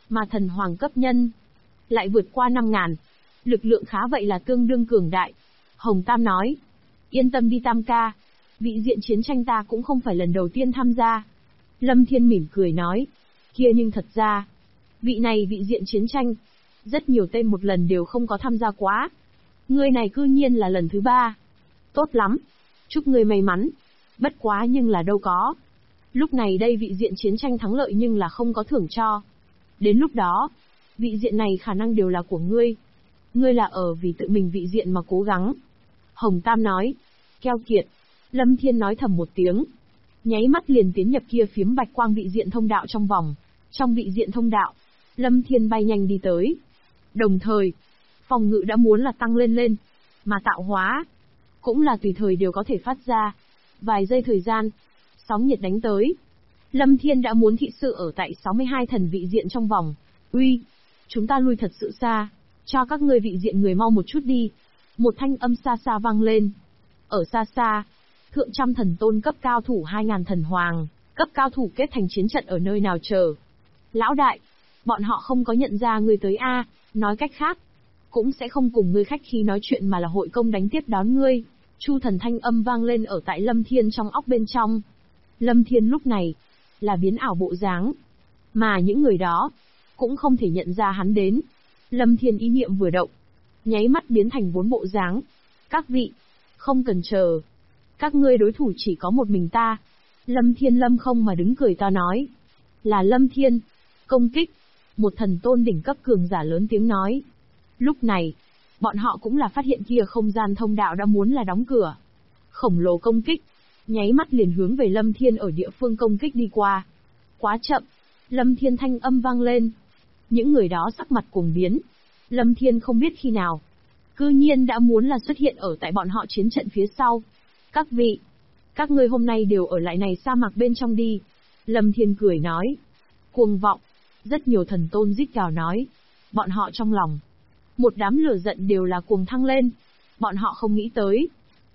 Speaker 1: mà thần hoàng cấp nhân lại vượt qua 5.000. Lực lượng khá vậy là tương đương cường đại. Hồng Tam nói, yên tâm đi Tam ca, vị diện chiến tranh ta cũng không phải lần đầu tiên tham gia. Lâm Thiên mỉm cười nói, kia nhưng thật ra, vị diện chiến tranh, rất nhiều tên một lần đều không có tham gia quá. Ngươi này cư nhiên là lần thứ 3. Tốt lắm, chúc ngươi may mắn. Bất quá nhưng là đâu có. Lúc này đây vị diện chiến tranh thắng lợi nhưng là không có thưởng cho. Đến lúc đó, vị diện này khả năng đều là của ngươi. Ngươi là ở vì tự mình vị diện mà cố gắng. Hồng Tam nói, keo kiệt. Lâm Thiên nói thầm một tiếng. Nháy mắt liền tiến nhập kia phiếm bạch quang vị diện thông đạo trong vòng. Trong vị diện thông đạo, Lâm Thiên bay nhanh đi tới. Đồng thời, phòng ngự đã muốn là tăng lên, mà tạo hóa cũng là tùy thời đều có thể phát ra. Vài giây thời gian, sóng nhiệt đánh tới. Lâm Thiên đã muốn thị sự ở tại 62 thần vị diện trong vòng. Uy, chúng ta lui thật sự xa, cho các ngươi vị diện người mau một chút đi. Một thanh âm xa xa vang lên. Ở xa xa, thượng trăm thần tôn cấp cao thủ 2.000 thần hoàng, cấp cao thủ kết thành chiến trận ở nơi nào chờ. Lão đại, bọn họ không có nhận ra ngươi tới a, nói cách khác, cũng sẽ không cùng ngươi khách khí nói chuyện mà là hội công đánh tiếp đón ngươi. Chu thần thanh âm vang lên ở tại Lâm Thiên trong óc bên trong. Lâm Thiên lúc này, là biến ảo bộ dáng. Mà những người đó, cũng không thể nhận ra hắn đến. Lâm Thiên ý niệm vừa động, nháy mắt biến thành 4 bộ dáng. Các vị, không cần chờ. Các ngươi đối thủ chỉ có một mình ta. Lâm Thiên lâm không mà đứng cười to nói. Là Lâm Thiên. Công kích. Một thần tôn đỉnh cấp cường giả lớn tiếng nói. Lúc này, bọn họ cũng là phát hiện kia không gian thông đạo đã muốn là đóng cửa. Khổng lồ công kích, nháy mắt liền hướng về Lâm Thiên ở địa phương công kích đi qua. Quá chậm, Lâm Thiên thanh âm vang lên. Những người đó sắc mặt cuồng biến. Lâm Thiên không biết khi nào, cư nhiên đã muốn là xuất hiện ở tại bọn họ chiến trận phía sau. Các vị, các ngươi hôm nay đều ở lại này sa mạc bên trong đi. Lâm Thiên cười nói. Cuồng vọng, rất nhiều thần tôn rít gào nói. Bọn họ trong lòng, một đám lửa giận đều là cuồng thăng lên. Bọn họ không nghĩ tới,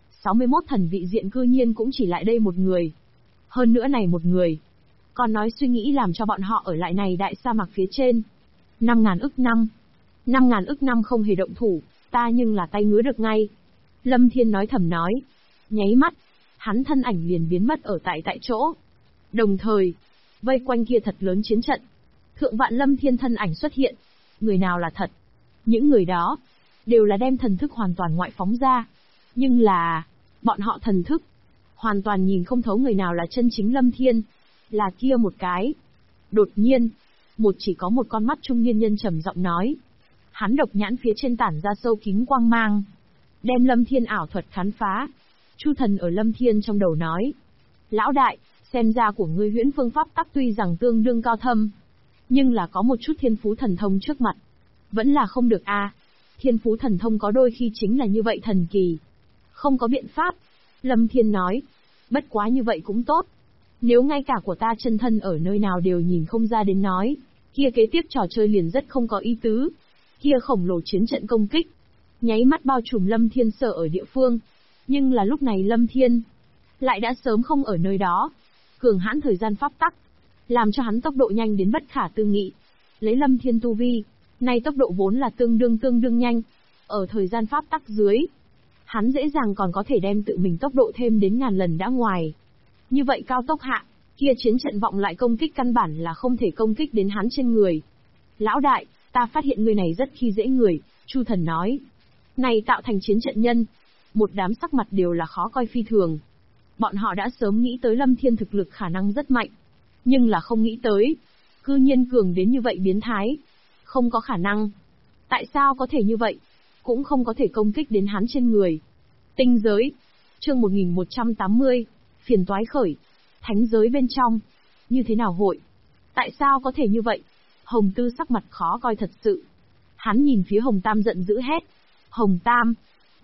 Speaker 1: 61 thần vị diện cư nhiên cũng chỉ lại đây một người. Hơn nữa này một người, còn nói suy nghĩ làm cho bọn họ ở lại này đại sa mạc phía trên. 5.000 ức năm. 5.000 ức năm không hề động thủ, ta nhưng là tay ngứa được ngay. Lâm Thiên nói thầm nói. Nháy mắt, hắn thân ảnh liền biến mất ở tại chỗ. Đồng thời, vây quanh kia thật lớn chiến trận. Thượng vạn Lâm Thiên thân ảnh xuất hiện. Người nào là thật? Những người đó, đều là đem thần thức hoàn toàn ngoại phóng ra. Nhưng là, bọn họ thần thức, hoàn toàn nhìn không thấu người nào là chân chính Lâm Thiên. Là kia một cái. Đột nhiên, chỉ có một con mắt trung niên nhân trầm giọng nói. Hắn độc nhãn phía trên tản ra sâu kín quang mang, đem Lâm Thiên ảo thuật khám phá. Chu thần ở Lâm Thiên trong đầu nói. Lão đại, xem ra của ngươi huyễn phương pháp tắc tuy rằng tương đương cao thâm, nhưng là có một chút thiên phú thần thông trước mặt. Vẫn là không được a. Thiên phú thần thông có đôi khi chính là như vậy thần kỳ. Không có biện pháp. Lâm Thiên nói. Bất quá như vậy cũng tốt. Nếu ngay cả của ta chân thân ở nơi nào đều nhìn không ra đến nói, kia kế tiếp trò chơi liền rất không có ý tứ. Kia khổng lồ chiến trận công kích, nháy mắt bao trùm Lâm Thiên sở ở địa phương. Nhưng là lúc này Lâm Thiên lại đã sớm không ở nơi đó. Cường hãn thời gian pháp tắc, làm cho hắn tốc độ nhanh đến bất khả tư nghị. Lấy Lâm Thiên tu vi, nay tốc độ vốn là tương đương nhanh. Ở thời gian pháp tắc dưới, hắn dễ dàng còn có thể đem tự mình tốc độ thêm đến 1000 lần đã ngoài. Như vậy cao tốc hạ, kia chiến trận vọng lại công kích căn bản là không thể công kích đến hắn trên người. Lão đại, ta phát hiện người này rất khi dễ người, Chu thần nói. Này tạo thành chiến trận nhân, một đám sắc mặt đều là khó coi phi thường. Bọn họ đã sớm nghĩ tới Lâm Thiên thực lực khả năng rất mạnh, nhưng là không nghĩ tới, cư nhiên cường đến như vậy biến thái. Không có khả năng. Tại sao có thể như vậy? Cũng không có thể công kích đến hắn trên người. Tinh giới. Chương 1180. Phiền toái khởi. Thánh giới bên trong. Như thế nào hội? Tại sao có thể như vậy? Hồng Tư sắc mặt khó coi thật sự. Hắn nhìn phía Hồng Tam giận dữ hét. Hồng Tam.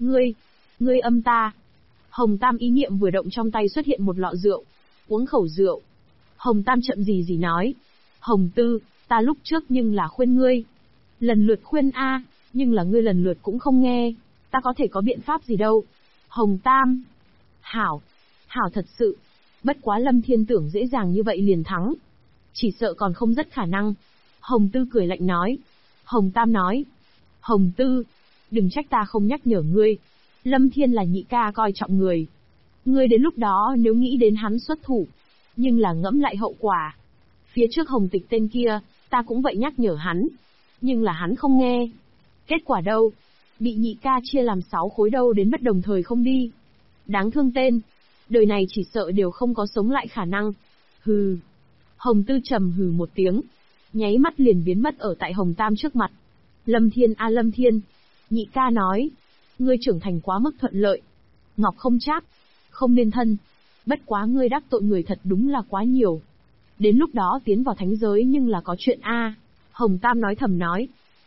Speaker 1: Ngươi âm ta. Hồng Tam ý niệm vừa động trong tay xuất hiện một lọ rượu. Uống khẩu rượu. Hồng Tam chậm gì nói. Hồng Tư, ta lúc trước nhưng là khuyên ngươi. Lần lượt khuyên a, nhưng là ngươi lần lượt cũng không nghe. Ta có thể có biện pháp gì đâu. Hồng Tam. Hảo thật sự. Bất quá Lâm Thiên tưởng dễ dàng như vậy liền thắng. Chỉ sợ còn không rất khả năng. Hồng Tư cười lạnh nói. Hồng Tam nói. Hồng Tư, đừng trách ta không nhắc nhở ngươi. Lâm Thiên là nhị ca coi trọng người. Ngươi đến lúc đó nếu nghĩ đến hắn xuất thủ, nhưng là ngẫm lại hậu quả. Phía trước Hồng Tịch tên kia, ta cũng vậy nhắc nhở hắn. Nhưng là hắn không nghe. Kết quả đâu? Bị nhị ca chia làm 6 khối đâu đến bất đồng thời không đi. Đáng thương tên. Đời này chỉ sợ đều không có sống lại khả năng. Hừ. Hồng Tư trầm hừ một tiếng. Nháy mắt liền biến mất ở tại Hồng Tam trước mặt. Lâm Thiên a Lâm Thiên. Nhị ca nói. Ngươi trưởng thành quá mức thuận lợi. Ngọc không cháp. Không nên thân. Bất quá ngươi đắc tội người thật đúng là quá nhiều. Đến lúc đó tiến vào thánh giới nhưng là có chuyện a. Hồng Tam nói thầm nói.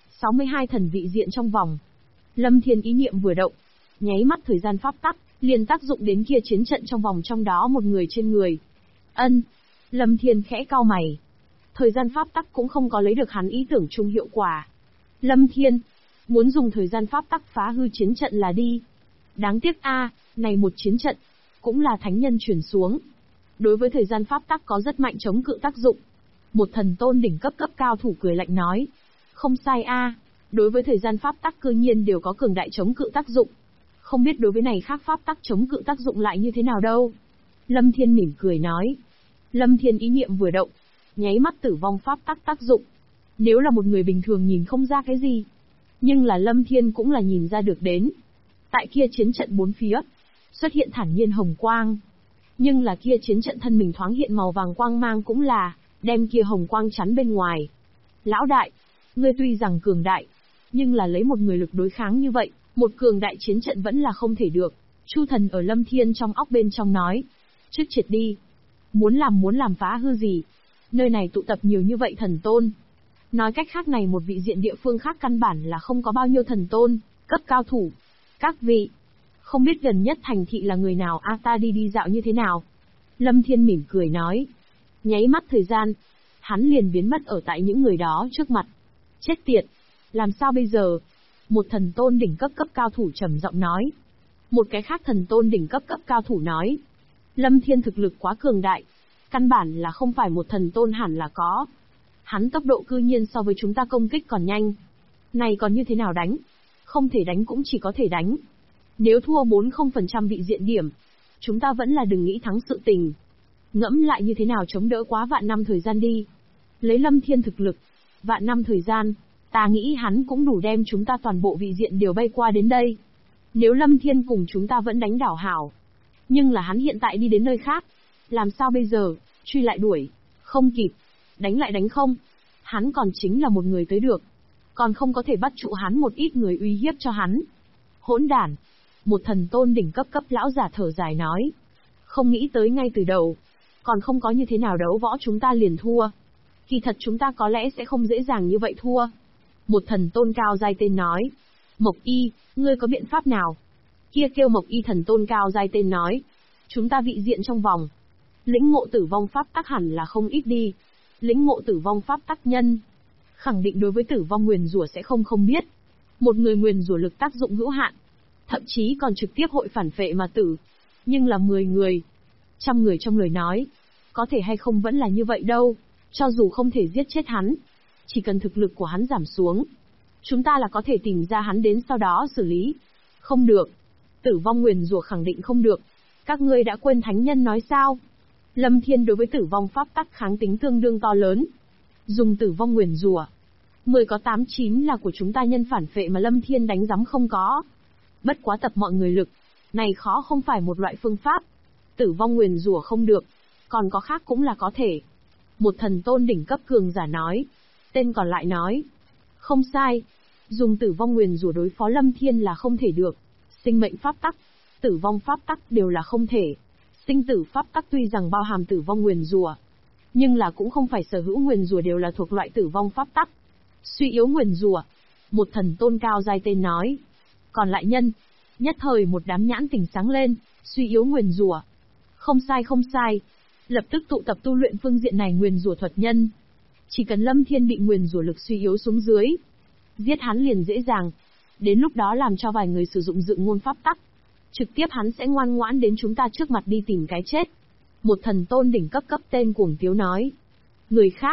Speaker 1: 62 thần vị diện trong vòng. Lâm Thiên ý niệm vừa động. Nháy mắt thời gian pháp tắc, liền tác dụng đến kia chiến trận trong vòng trong đó một người trên người. Ân. Lâm Thiên khẽ cau mày. Thời gian pháp tắc cũng không có lấy được hắn ý tưởng chung hiệu quả. Lâm Thiên, muốn dùng thời gian pháp tắc phá hư chiến trận là đi. Đáng tiếc a, này một chiến trận, cũng là thánh nhân truyền xuống. Đối với thời gian pháp tắc có rất mạnh chống cự tác dụng. Một thần tôn đỉnh cấp cao thủ cười lạnh nói. Không sai a, đối với thời gian pháp tắc cư nhiên đều có cường đại chống cự tác dụng. Không biết đối với này khác pháp tắc chống cự tác dụng lại như thế nào đâu. Lâm Thiên mỉm cười nói. Lâm Thiên ý niệm vừa động, nháy mắt tử vong pháp tắc tác dụng. Nếu là một người bình thường nhìn không ra cái gì, nhưng là Lâm Thiên cũng là nhìn ra được đến. Tại kia chiến trận bốn phía, xuất hiện thản nhiên hồng quang. Nhưng là kia chiến trận thân mình thoáng hiện màu vàng quang mang cũng là, đem kia hồng quang chắn bên ngoài. Lão đại, ngươi tuy rằng cường đại, nhưng là lấy một người lực đối kháng như vậy, một cường đại chiến trận vẫn là không thể được. Chu thần ở Lâm Thiên trong óc bên trong nói. Trước triệt đi. Muốn làm phá hư gì? Nơi này tụ tập nhiều như vậy thần tôn. Nói cách khác này một vị diện địa phương khác căn bản là không có bao nhiêu thần tôn, cấp cao thủ. Các vị, không biết gần nhất thành thị là người nào ta đi dạo như thế nào? Lâm Thiên mỉm cười nói. Nháy mắt thời gian, hắn liền biến mất ở tại những người đó trước mặt. Chết tiệt, làm sao bây giờ? Một thần tôn đỉnh cấp cao thủ trầm giọng nói. Một cái khác thần tôn đỉnh cấp cao thủ nói. Lâm Thiên thực lực quá cường đại, căn bản là không phải một thần tôn hẳn là có. Hắn tốc độ cư nhiên so với chúng ta công kích còn nhanh. Này còn như thế nào đánh? Không thể đánh cũng chỉ có thể đánh. Nếu thua 40% vị diện điểm, chúng ta vẫn là đừng nghĩ thắng sự tình. Ngẫm lại như thế nào chống đỡ quá vạn năm thời gian đi. Lấy Lâm Thiên thực lực, vạn năm thời gian, ta nghĩ hắn cũng đủ đem chúng ta toàn bộ vị diện đều bay qua đến đây. Nếu Lâm Thiên cùng chúng ta vẫn đánh đảo hảo. Nhưng là hắn hiện tại đi đến nơi khác. Làm sao bây giờ, truy lại đuổi, không kịp, đánh lại đánh không. Hắn còn chính là một người tới được. Còn không có thể bắt trụ hắn một ít người uy hiếp cho hắn. Hỗn đản. Một thần tôn đỉnh cấp lão giả thở dài nói. Không nghĩ tới ngay từ đầu. Còn không có như thế nào đấu võ chúng ta liền thua. Kỳ thật chúng ta có lẽ sẽ không dễ dàng như vậy thua. Một thần tôn cao giai tên nói. Mộc Y, ngươi có biện pháp nào? Kia kêu Mộc Y thần tôn cao giai tên nói. Chúng ta vị diện trong vòng. Lĩnh ngộ tử vong pháp tắc hẳn là không ít đi. Lĩnh ngộ tử vong pháp tắc nhân. Khẳng định đối với tử vong nguyền rủa sẽ không biết. Một người nguyền rủa lực tác dụng hữu hạn. Thậm chí còn trực tiếp hội phản phệ mà tử. Nhưng là 10 người. 100 người trong lời nói. Có thể hay không vẫn là như vậy đâu. Cho dù không thể giết chết hắn. Chỉ cần thực lực của hắn giảm xuống. Chúng ta là có thể tìm ra hắn đến sau đó xử lý. Không được. Tử vong nguyền rủa khẳng định không được. Các ngươi đã quên thánh nhân nói sao? Lâm Thiên đối với tử vong pháp tắc kháng tính tương đương to lớn. Dùng tử vong nguyền rủa. 10 có 8-9 là của chúng ta nhân phản phệ mà Lâm Thiên đánh giấm không có. Bất quá tập mọi người lực. Này khó không phải một loại phương pháp. Tử vong nguyền rủa không được. Còn có khác cũng là có thể. Một thần tôn đỉnh cấp cường giả nói. Tên còn lại nói. Không sai. Dùng tử vong nguyền rủa đối phó Lâm Thiên là không thể được. Sinh mệnh pháp tắc, tử vong pháp tắc đều là không thể. Sinh tử pháp tắc tuy rằng bao hàm tử vong nguyền rủa, nhưng là cũng không phải sở hữu nguyền rủa đều là thuộc loại tử vong pháp tắc. Suy yếu nguyền rủa. Một thần tôn cao giai tên nói. Còn lại nhân. Nhất thời một đám nhãn tỉnh sáng lên. Suy yếu nguyền rủa. Không sai. Lập tức tụ tập tu luyện phương diện này nguyền rủa thuật nhân. Chỉ cần Lâm Thiên bị nguyền rủa lực suy yếu xuống dưới, giết hắn liền dễ dàng. Đến lúc đó làm cho vài người sử dụng dự ngôn pháp tắc. Trực tiếp hắn sẽ ngoan ngoãn đến chúng ta trước mặt đi tìm cái chết. Một thần tôn đỉnh cấp tên cuồng tiếu nói. Người khác,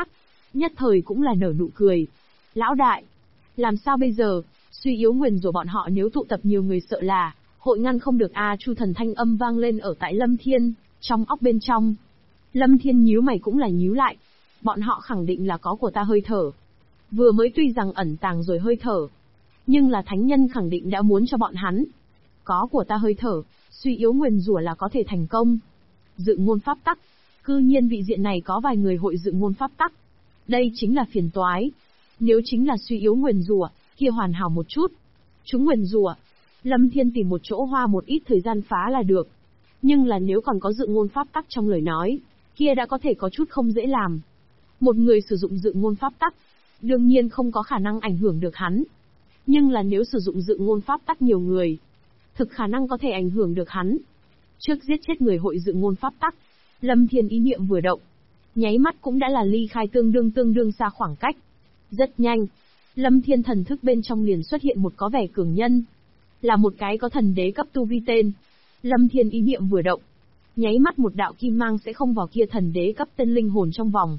Speaker 1: nhất thời cũng là nở nụ cười. Lão đại, làm sao bây giờ, suy yếu nguyền rủa bọn họ nếu tụ tập nhiều người sợ là, hội ngăn không được a. Chu Thần thanh âm vang lên ở tại Lâm Thiên, trong óc bên trong. Lâm Thiên nhíu mày cũng là nhíu lại. Bọn họ khẳng định là có của ta hơi thở. Vừa mới tuy rằng ẩn tàng rồi hơi thở, nhưng là thánh nhân khẳng định đã muốn cho bọn hắn. Có của ta hơi thở, suy yếu nguyền rủa là có thể thành công. Dự ngôn pháp tắc. Cư nhiên vị diện này có vài người hội dự ngôn pháp tắc. Đây chính là phiền toái. Nếu chính là suy yếu nguyền rủa, kia hoàn hảo một chút. Chúng nguyền rủa, Lâm Thiên tìm một chỗ hoa một ít thời gian phá là được. Nhưng là nếu còn có dự ngôn pháp tắc trong lời nói, kia đã có thể có chút không dễ làm. Một người sử dụng dự ngôn pháp tắc, đương nhiên không có khả năng ảnh hưởng được hắn. Nhưng là nếu sử dụng dự ngôn pháp tắc nhiều người, thực khả năng có thể ảnh hưởng được hắn. Trước giết chết người hội dự ngôn pháp tắc, Lâm Thiên ý niệm vừa động, nháy mắt cũng đã là ly khai tương đương xa khoảng cách. Rất nhanh, Lâm Thiên thần thức bên trong liền xuất hiện một có vẻ cường nhân. Là một cái có thần đế cấp tu vi tên. Lâm Thiên ý niệm vừa động, nháy mắt một đạo kim mang sẽ không vào kia thần đế cấp tên linh hồn trong vòng.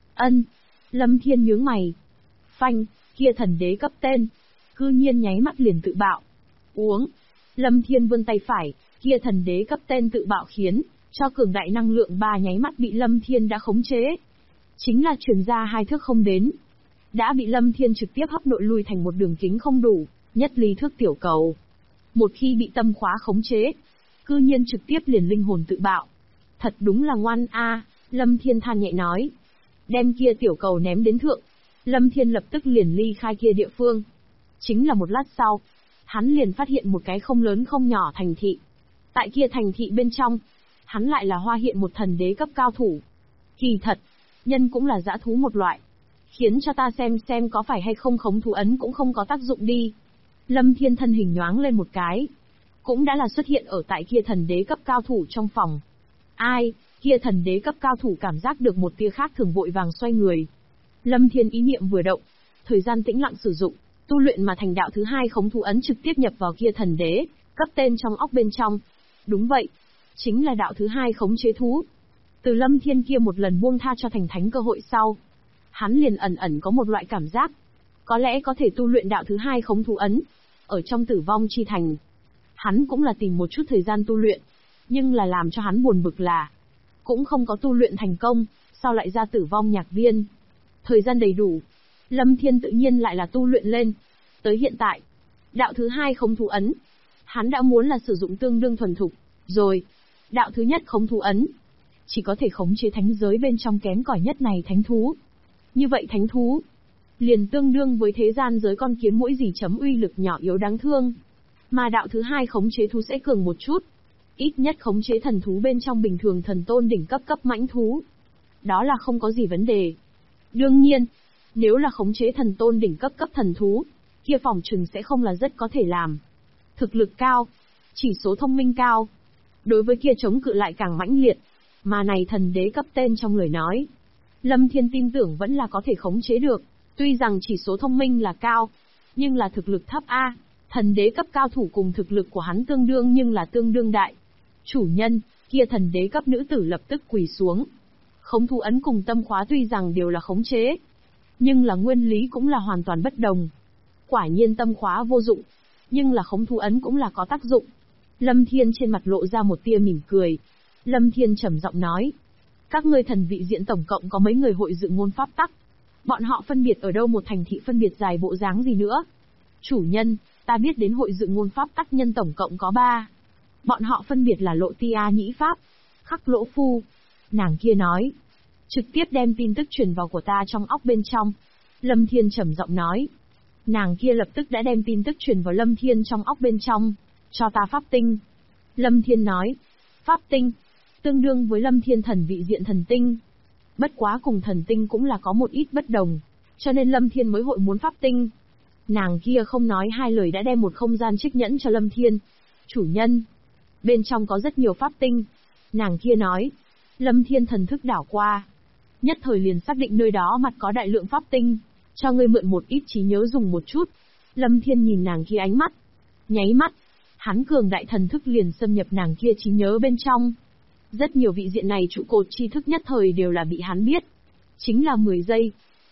Speaker 1: Lâm Thiên nhướng mày. Phanh, kia thần đế cấp tên, cư nhiên nháy mắt liền tự bạo. Uống. Lâm Thiên vươn tay phải, kia thần đế cấp tên tự bạo khiến cho cường đại năng lượng ba nháy mắt bị Lâm Thiên đã khống chế. Chính là truyền ra 2 thước không đến. Đã bị Lâm Thiên trực tiếp hấp nội lui thành một đường kính không đủ, nhất ly thước tiểu cầu. Một khi bị tâm khóa khống chế, cư nhiên trực tiếp liền linh hồn tự bạo. Thật đúng là ngoan a, Lâm Thiên than nhẹ nói. Đem kia tiểu cầu ném đến thượng, Lâm Thiên lập tức liền ly khai kia địa phương. Chính là một lát sau, hắn liền phát hiện một cái không lớn không nhỏ thành thị. Tại kia thành thị bên trong, hắn lại là hoa hiện một thần đế cấp cao thủ. Kỳ thật, nhân cũng là dã thú một loại. Khiến cho ta xem có phải hay không khống thú ấn cũng không có tác dụng đi. Lâm Thiên thân hình nhoáng lên một cái, cũng đã là xuất hiện ở tại kia thần đế cấp cao thủ trong phòng. Ai, kia thần đế cấp cao thủ cảm giác được một tia khác thường vội vàng xoay người. Lâm Thiên ý niệm vừa động, thời gian tĩnh lặng sử dụng, tu luyện mà thành đạo thứ 2 khống thú ấn trực tiếp nhập vào kia thần đế cấp tên trong óc bên trong. Đúng vậy, chính là đạo thứ 2 khống chế thú. Từ Lâm Thiên kia một lần buông tha cho thành thánh cơ hội sau, hắn liền ẩn có một loại cảm giác, có lẽ có thể tu luyện đạo thứ 2 khống thú ấn. Ở trong tử vong chi thành, hắn cũng là tìm một chút thời gian tu luyện, nhưng là làm cho hắn buồn bực là, cũng không có tu luyện thành công, sao lại ra tử vong nhạc viên. Thời gian đầy đủ, Lâm Thiên tự nhiên lại là tu luyện lên. Tới hiện tại, đạo thứ 2 khống thú ấn, hắn đã muốn là sử dụng tương đương thuần thục, rồi. Đạo thứ nhất khống thú ấn, chỉ có thể khống chế thánh giới bên trong kém cỏi nhất này thánh thú. Như vậy thánh thú, liền tương đương với thế gian giới con kiến mũi gì chấm uy lực nhỏ yếu đáng thương. Mà đạo thứ 2 khống chế thú sẽ cường một chút. Ít nhất khống chế thần thú bên trong bình thường thần tôn đỉnh cấp mãnh thú. Đó là không có gì vấn đề. Đương nhiên, nếu là khống chế thần tôn đỉnh cấp thần thú, kia phòng trừng sẽ không là rất có thể làm. Thực lực cao, chỉ số thông minh cao. Đối với kia chống cự lại càng mãnh liệt. Mà này thần đế cấp tên trong lời nói, Lâm Thiên tin tưởng vẫn là có thể khống chế được. Tuy rằng chỉ số thông minh là cao, nhưng là thực lực thấp a. Thần đế cấp cao thủ cùng thực lực của hắn tương đương nhưng là tương đương đại. Chủ nhân, kia thần đế cấp nữ tử lập tức quỳ xuống. Khống thú ấn cùng tâm khóa tuy rằng đều là khống chế, nhưng là nguyên lý cũng là hoàn toàn bất đồng. Quả nhiên tâm khóa vô dụng, nhưng là khống thú ấn cũng là có tác dụng. Lâm Thiên trên mặt lộ ra một tia mỉm cười. Lâm Thiên trầm giọng nói, các ngươi thần vị diện tổng cộng có mấy người hội dự ngôn pháp tắc? Bọn họ phân biệt ở đâu một thành thị phân biệt dài bộ dáng gì nữa? Chủ nhân, ta biết đến hội dự ngôn pháp tắc nhân tổng cộng có 3. Bọn họ phân biệt là Lộ Tia Nhĩ Pháp, Khắc Lỗ Phu. Nàng kia nói, trực tiếp đem tin tức truyền vào của ta trong óc bên trong. Lâm Thiên trầm giọng nói. Nàng kia lập tức đã đem tin tức truyền vào Lâm Thiên trong óc bên trong. Cho ta pháp tinh. Lâm Thiên nói, pháp tinh, tương đương với Lâm Thiên thần vị diện thần tinh. Bất quá cùng thần tinh cũng là có một ít bất đồng, cho nên Lâm Thiên mới hội muốn pháp tinh. Nàng kia không nói hai lời đã đem một không gian trích nhẫn cho Lâm Thiên. Chủ nhân, bên trong có rất nhiều pháp tinh. Nàng kia nói. Lâm Thiên thần thức đảo qua, nhất thời liền xác định nơi đó mặt có đại lượng pháp tinh. Cho ngươi mượn một ít trí nhớ dùng một chút. Lâm Thiên nhìn nàng kia ánh mắt, nháy mắt, hắn cường đại thần thức liền xâm nhập nàng kia trí nhớ bên trong. Rất nhiều vị diện này trụ cột tri thức nhất thời đều là bị hắn biết. Chính là 10 giây.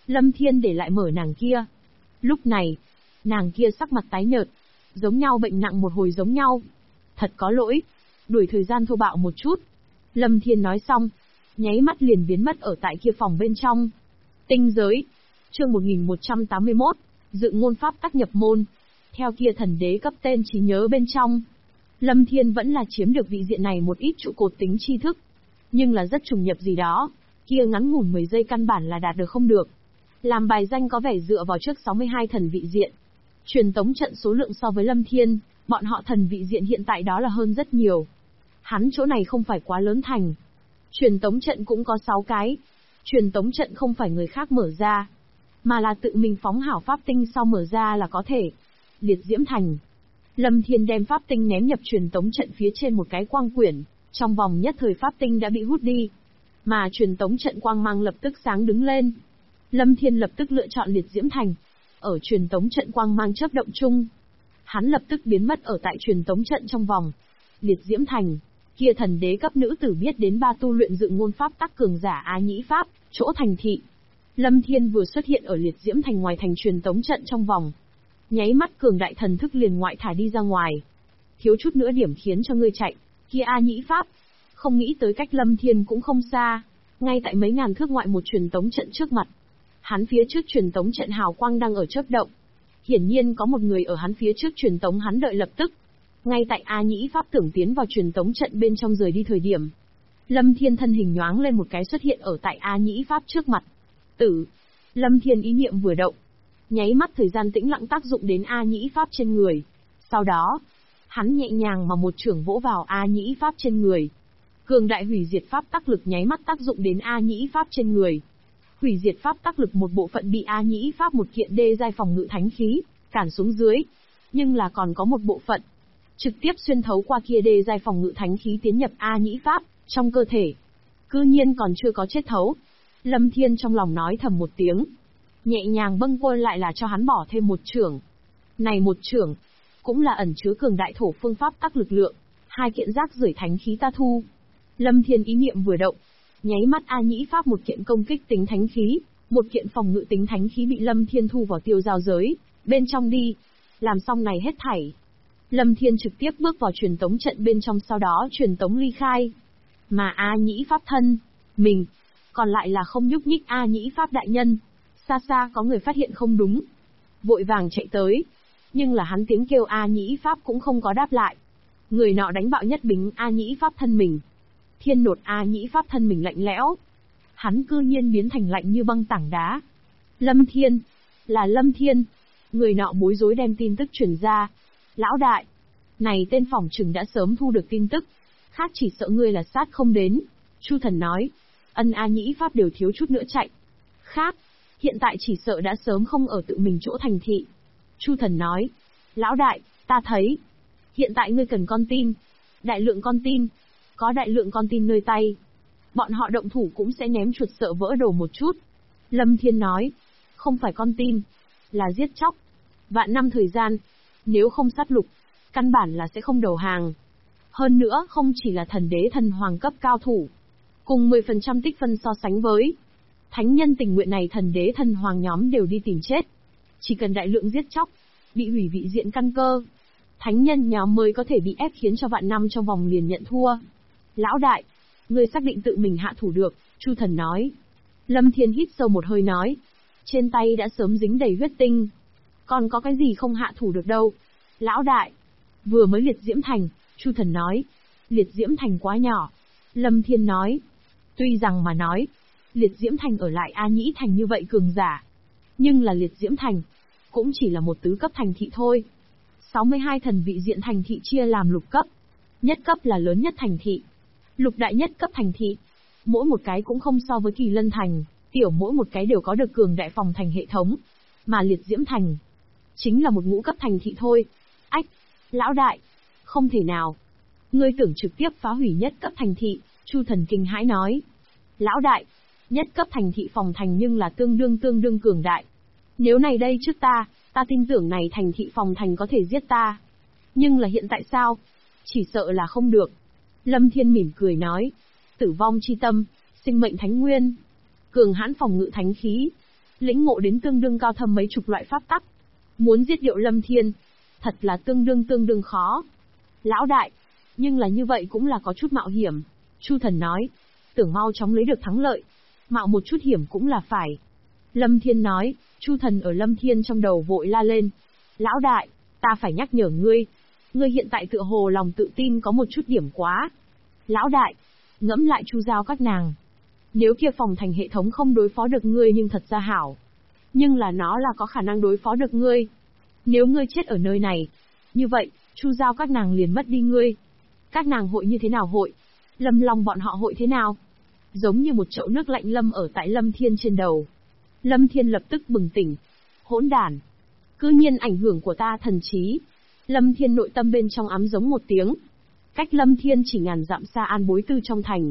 Speaker 1: Lâm Thiên để lại mở nàng kia. Lúc này, nàng kia sắc mặt tái nhợt, giống nhau bệnh nặng một hồi giống nhau. Thật có lỗi, đuổi thời gian thô bạo một chút. Lâm Thiên nói xong, nháy mắt liền biến mất ở tại kia phòng bên trong. Tinh giới, chương 1181, dự ngôn pháp tắc nhập môn. Theo kia thần đế cấp tên trí nhớ bên trong, Lâm Thiên vẫn là chiếm được vị diện này một ít trụ cột tính tri thức, nhưng là rất trùng nhập gì đó, kia ngắn ngủn 10 giây căn bản là đạt được không được. Làm bài danh có vẻ dựa vào trước 62 thần vị diện. Truyền tống trận số lượng so với Lâm Thiên, bọn họ thần vị diện hiện tại đó là hơn rất nhiều. Hắn chỗ này không phải quá lớn thành. Truyền tống trận cũng có 6 cái. Truyền tống trận không phải người khác mở ra, mà là tự mình phóng hảo pháp tinh sau mở ra là có thể. Liệt diễm thành. Lâm Thiên đem pháp tinh ném nhập truyền tống trận phía trên một cái quang quyển, trong vòng nhất thời pháp tinh đã bị hút đi. Mà truyền tống trận quang mang lập tức sáng đứng lên. Lâm Thiên lập tức lựa chọn liệt diễm thành. Ở truyền tống trận quang mang chớp động chung, hắn lập tức biến mất ở tại truyền tống trận trong vòng. Liệt diễm thành, kia thần đế cấp nữ tử biết đến 3 tu luyện dự ngôn pháp tắc cường giả Á Nhĩ pháp, chỗ thành thị. Lâm Thiên vừa xuất hiện ở liệt diễm thành ngoài thành truyền tống trận trong vòng, nháy mắt cường đại thần thức liền ngoại thả đi ra ngoài. Thiếu chút nữa điểm khiến cho ngươi chạy, kia A Nhĩ pháp. Không nghĩ tới cách Lâm Thiên cũng không xa, ngay tại mấy ngàn thước ngoại một truyền tống trận trước mặt. Hắn phía trước truyền tống trận hào quang đang ở chớp động. Hiển nhiên có một người ở hắn phía trước truyền tống hắn đợi lập tức. Ngay tại A Nhĩ pháp tưởng tiến vào truyền tống trận bên trong rời đi thời điểm, Lâm Thiên thân hình nhoáng lên một cái xuất hiện ở tại A Nhĩ pháp trước mặt. Lâm Thiên ý niệm vừa động, nháy mắt thời gian tĩnh lặng tác dụng đến A Nhĩ pháp trên người. Sau đó, hắn nhẹ nhàng mà một chưởng vỗ vào A Nhĩ pháp trên người. Cường đại hủy diệt pháp tắc lực nháy mắt tác dụng đến A Nhĩ pháp trên người. Hủy diệt pháp tắc lực một bộ phận bị A Nhĩ pháp một kiện đê giai phòng ngự thánh khí cản xuống dưới, nhưng là còn có một bộ phận trực tiếp xuyên thấu qua kia đê giai phòng ngự thánh khí tiến nhập A Nhĩ pháp trong cơ thể. Cư nhiên còn chưa có chết thấu. Lâm Thiên trong lòng nói thầm một tiếng, nhẹ nhàng bâng quơ lại là cho hắn bỏ thêm một chưởng. Này một chưởng cũng là ẩn chứa cường đại thổ phương pháp tắc lực lượng, 2 kiện rác rưởi thánh khí ta thu. Lâm Thiên ý niệm vừa động, nháy mắt A Nhĩ pháp một kiện công kích tính thánh khí, một kiện phòng ngự tính thánh khí bị Lâm Thiên thu vào tiêu giao giới bên trong đi. Làm xong này hết thảy, Lâm Thiên trực tiếp bước vào truyền tống trận bên trong, sau đó truyền tống ly khai. Mà A Nhĩ pháp thân mình còn lại là không nhúc nhích. A Nhĩ pháp đại nhân, xa xa có người phát hiện không đúng, vội vàng chạy tới, nhưng là hắn tiếng kêu A Nhĩ pháp cũng không có đáp lại. Người nọ đánh bạo nhất bính A Nhĩ pháp thân mình. Thiên nột A Nhĩ pháp thân mình lạnh lẽo, hắn cư nhiên biến thành lạnh như băng tảng đá. Lâm Thiên, là Lâm Thiên. Người nọ bối rối đem tin tức truyền ra. Lão đại, này tên phỏng chừng đã sớm thu được tin tức, khác chỉ sợ ngươi là sát không đến. Chu Thần nói, A Nhĩ pháp đều thiếu chút nữa chạy. Khác, hiện tại chỉ sợ đã sớm không ở tự mình chỗ thành thị. Chu Thần nói, lão đại, ta thấy, hiện tại ngươi cần con tin, đại lượng con tin. Có đại lượng con tin nơi tay, bọn họ động thủ cũng sẽ ném chuột sợ vỡ đồ một chút. Lâm Thiên nói, không phải con tin, là giết chóc. Vạn năm thời gian, nếu không sát lục, căn bản là sẽ không đầu hàng. Hơn nữa không chỉ là thần đế thần hoàng cấp cao thủ, cùng 10% tích phân so sánh với thánh nhân tình nguyện này, thần đế thần hoàng nhóm đều đi tìm chết. Chỉ cần đại lượng giết chóc, bị hủy vị diện căn cơ, thánh nhân nhóm mới có thể bị ép khiến cho vạn năm trong vòng liền nhận thua. Lão đại, ngươi xác định tự mình hạ thủ được, Chu Thần nói. Lâm Thiên hít sâu một hơi nói, trên tay đã sớm dính đầy huyết tinh, còn có cái gì không hạ thủ được đâu. Lão đại, vừa mới liệt diễm thành, Chu Thần nói. Liệt diễm thành quá nhỏ. Lâm Thiên nói, tuy rằng mà nói, liệt diễm thành ở lại A Nhĩ thành như vậy cường giả, nhưng là liệt diễm thành cũng chỉ là một tứ cấp thành thị thôi. 62 thần vị diện thành thị chia làm lục cấp. Nhất cấp là lớn nhất thành thị, lục đại nhất cấp thành thị, mỗi một cái cũng không so với Kỳ Lân thành, tiểu mỗi một cái đều có được cường đại phòng thành hệ thống, mà liệt diễm thành chính là một ngũ cấp thành thị thôi. Ách, lão đại, không thể nào. Ngươi tưởng trực tiếp phá hủy nhất cấp thành thị, Chu Thần kinh hãi nói. Lão đại, nhất cấp thành thị phòng thành nhưng là tương đương cường đại. Nếu này đây trước ta tin tưởng này thành thị phòng thành có thể giết ta. Nhưng là hiện tại sao? Chỉ sợ là không được. Lâm Thiên mỉm cười nói, tử vong chi tâm, sinh mệnh thánh nguyên, cường hãn phòng ngự thánh khí, lĩnh ngộ đến tương đương cao thâm mấy chục loại pháp tắc. Muốn giết điệu Lâm Thiên, thật là tương đương khó. Lão đại, nhưng là như vậy cũng là có chút mạo hiểm. Chu Thần nói, tưởng mau chóng lấy được thắng lợi, mạo một chút hiểm cũng là phải. Lâm Thiên nói, Chu Thần ở Lâm Thiên trong đầu vội la lên. Lão đại, ta phải nhắc nhở ngươi. Ngươi hiện tại tựa hồ lòng tự tin có một chút điểm quá. Lão đại, ngẫm lại Chu Giao các nàng. Nếu kia phòng thành hệ thống không đối phó được ngươi nhưng thật ra hảo. Nhưng là nó là có khả năng đối phó được ngươi. Nếu ngươi chết ở nơi này, như vậy, Chu Giao các nàng liền mất đi ngươi. Các nàng hội như thế nào hội? Lâm Long bọn họ hội thế nào? Giống như một chậu nước lạnh lâm ở tại Lâm Thiên trên đầu. Lâm Thiên lập tức bừng tỉnh. Hỗn đản! Cư nhiên ảnh hưởng của ta thần trí. Lâm Thiên nội tâm bên trong ám giống một tiếng. Cách Lâm Thiên chỉ ngàn dặm xa An Bối Tư trong thành.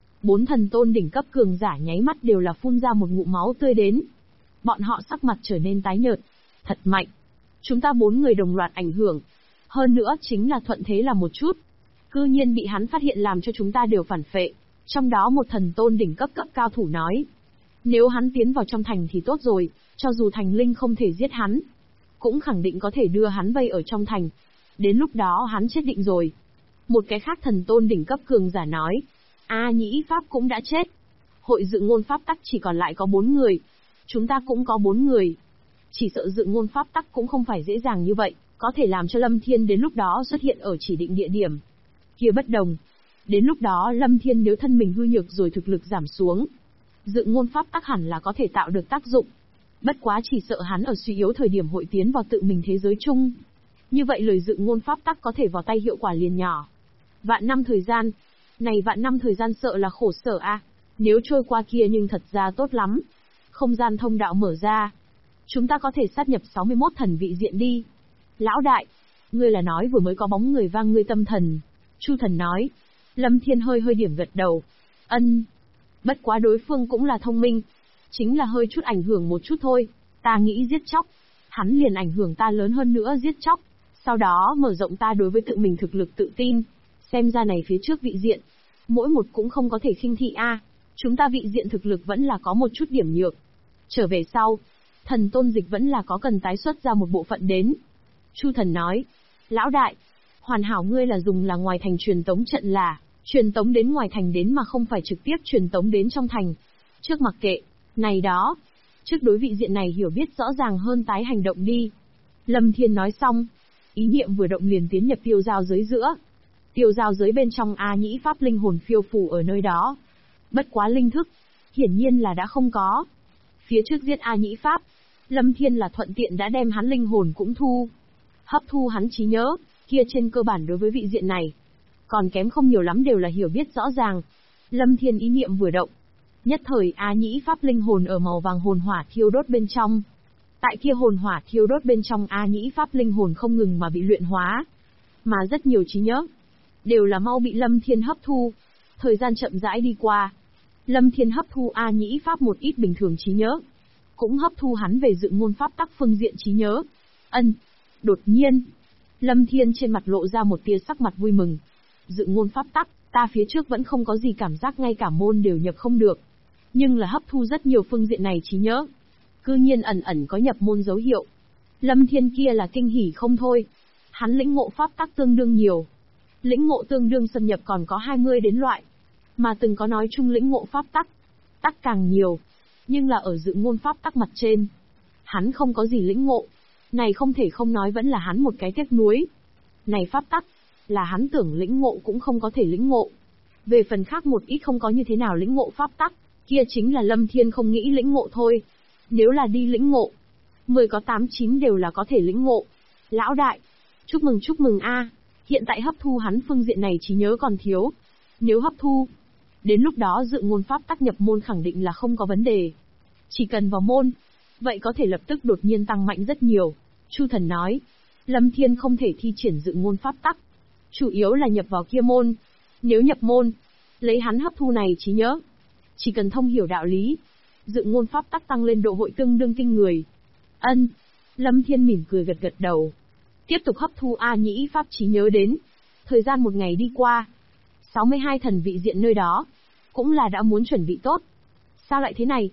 Speaker 1: 4 thần tôn đỉnh cấp cường giả nháy mắt đều là phun ra một ngụm máu tươi đến. Bọn họ sắc mặt trở nên tái nhợt. Thật mạnh. Chúng ta 4 người đồng loạt ảnh hưởng. Hơn nữa chính là thuận thế là một chút. Cư nhiên bị hắn phát hiện làm cho chúng ta đều phản phệ. Trong đó một thần tôn đỉnh cấp cao thủ nói. Nếu hắn tiến vào trong thành thì tốt rồi, cho dù thành linh không thể giết hắn. Cũng khẳng định có thể đưa hắn vây ở trong thành. Đến lúc đó hắn chết định rồi. Một cái khác thần tôn đỉnh cấp cường giả nói. A Nhĩ Pháp cũng đã chết. Hội dự ngôn pháp tắc chỉ còn lại có 4 người. Chúng ta cũng có 4 người. Chỉ sợ dự ngôn pháp tắc cũng không phải dễ dàng như vậy, có thể làm cho Lâm Thiên đến lúc đó xuất hiện ở chỉ định địa điểm. Kia bất đồng. Đến lúc đó Lâm Thiên nếu thân mình hư nhược rồi thực lực giảm xuống. Dự ngôn pháp tắc hẳn là có thể tạo được tác dụng. Bất quá chỉ sợ hắn ở suy yếu thời điểm hội tiến vào tự mình thế giới chung. Như vậy lời dự ngôn pháp tắc có thể vào tay hiệu quả liền nhỏ. Vạn năm thời gian. Này vạn năm thời gian sợ là khổ sở a. Nếu trôi qua kia nhưng thật ra tốt lắm. Không gian thông đạo mở ra. Chúng ta có thể sát nhập 61 thần vị diện đi. Lão đại, ngươi là nói vừa mới có bóng người vang ngươi tâm thần. Chu Thần nói. Lâm Thiên hơi điểm gật đầu. Ân. Bất quá đối phương cũng là thông minh. Chính là hơi chút ảnh hưởng một chút thôi. Ta nghĩ giết chóc. Hắn liền ảnh hưởng ta lớn hơn nữa giết chóc. Sau đó mở rộng ta đối với tự mình thực lực tự tin. Xem ra này phía trước vị diện. Mỗi một cũng không có thể khinh thị a. Chúng ta vị diện thực lực vẫn là có một chút điểm nhược. Trở về sau. Thần tôn dịch vẫn là có cần tái xuất ra một bộ phận đến. Chu Thần nói. Lão đại. Hoàn hảo ngươi là dùng là ngoài thành truyền tống trận là. Truyền tống đến ngoài thành đến mà không phải trực tiếp truyền tống đến trong thành. Trước mặc kệ. Này đó. Trước đối vị diện này hiểu biết rõ ràng hơn tái hành động đi. Lâm Thiên nói xong. Ý niệm vừa động liền tiến nhập tiêu giao giới giữa. Tiêu giao giới bên trong A Nhĩ Pháp linh hồn phiêu phù ở nơi đó. Bất quá linh thức. Hiển nhiên là đã không có. Phía trước giết A Nhĩ Pháp. Lâm Thiên là thuận tiện đã đem hắn linh hồn cũng thu. Hấp thu hắn trí nhớ. Kia trên cơ bản đối với vị diện này. Còn kém không nhiều lắm đều là hiểu biết rõ ràng. Lâm Thiên ý niệm vừa động. Nhất thời A Nhĩ Pháp linh hồn ở màu vàng hồn hỏa thiêu đốt bên trong. Tại kia hồn hỏa thiêu đốt bên trong A Nhĩ Pháp linh hồn không ngừng mà bị luyện hóa. Mà rất nhiều trí nhớ. Đều là mau bị Lâm Thiên hấp thu. Thời gian chậm rãi đi qua. Lâm Thiên hấp thu A Nhĩ Pháp một ít bình thường trí nhớ. Cũng hấp thu hắn về dự ngôn pháp tắc phương diện trí nhớ. Ân. Đột nhiên. Lâm Thiên trên mặt lộ ra một tia sắc mặt vui mừng. Dự ngôn pháp tắc, ta phía trước vẫn không có gì cảm giác ngay cả môn đều nhập không được. Nhưng là hấp thu rất nhiều phương diện này trí nhớ. Cư nhiên ẩn có nhập môn dấu hiệu. Lâm Thiên kia là kinh hỉ không thôi. Hắn lĩnh ngộ pháp tắc tương đương nhiều. Lĩnh ngộ tương đương xâm nhập còn có 20 đến loại. Mà từng có nói chung lĩnh ngộ pháp tắc. Tắc càng nhiều. Nhưng là ở dự ngôn pháp tắc mặt trên. Hắn không có gì lĩnh ngộ. Này không thể không nói vẫn là hắn một cái tiếc nuối. Này pháp tắc. Là hắn tưởng lĩnh ngộ cũng không có thể lĩnh ngộ. Về phần khác một ít không có như thế nào lĩnh ngộ pháp tắc. Kia chính là Lâm Thiên không nghĩ lĩnh ngộ thôi. Nếu là đi lĩnh ngộ. 10 có 8-9 đều là có thể lĩnh ngộ. Lão đại. Chúc mừng a. Hiện tại hấp thu hắn phương diện này trí nhớ còn thiếu. Nếu hấp thu. Đến lúc đó dự ngôn pháp tắc nhập môn khẳng định là không có vấn đề. Chỉ cần vào môn. Vậy có thể lập tức đột nhiên tăng mạnh rất nhiều. Chu Thần nói. Lâm Thiên không thể thi triển dự ngôn pháp tắc. Chủ yếu là nhập vào kia môn. Nếu nhập môn. Lấy hắn hấp thu này trí nhớ. Chỉ cần thông hiểu đạo lý. Dự ngôn pháp tắc tăng lên độ hội tương đương kinh người. Ân. Lâm Thiên mỉm cười gật đầu. Tiếp tục hấp thu A Nhĩ Pháp trí nhớ đến. Thời gian một ngày đi qua. 62 thần vị diện nơi đó. Cũng là đã muốn chuẩn bị tốt. Sao lại thế này?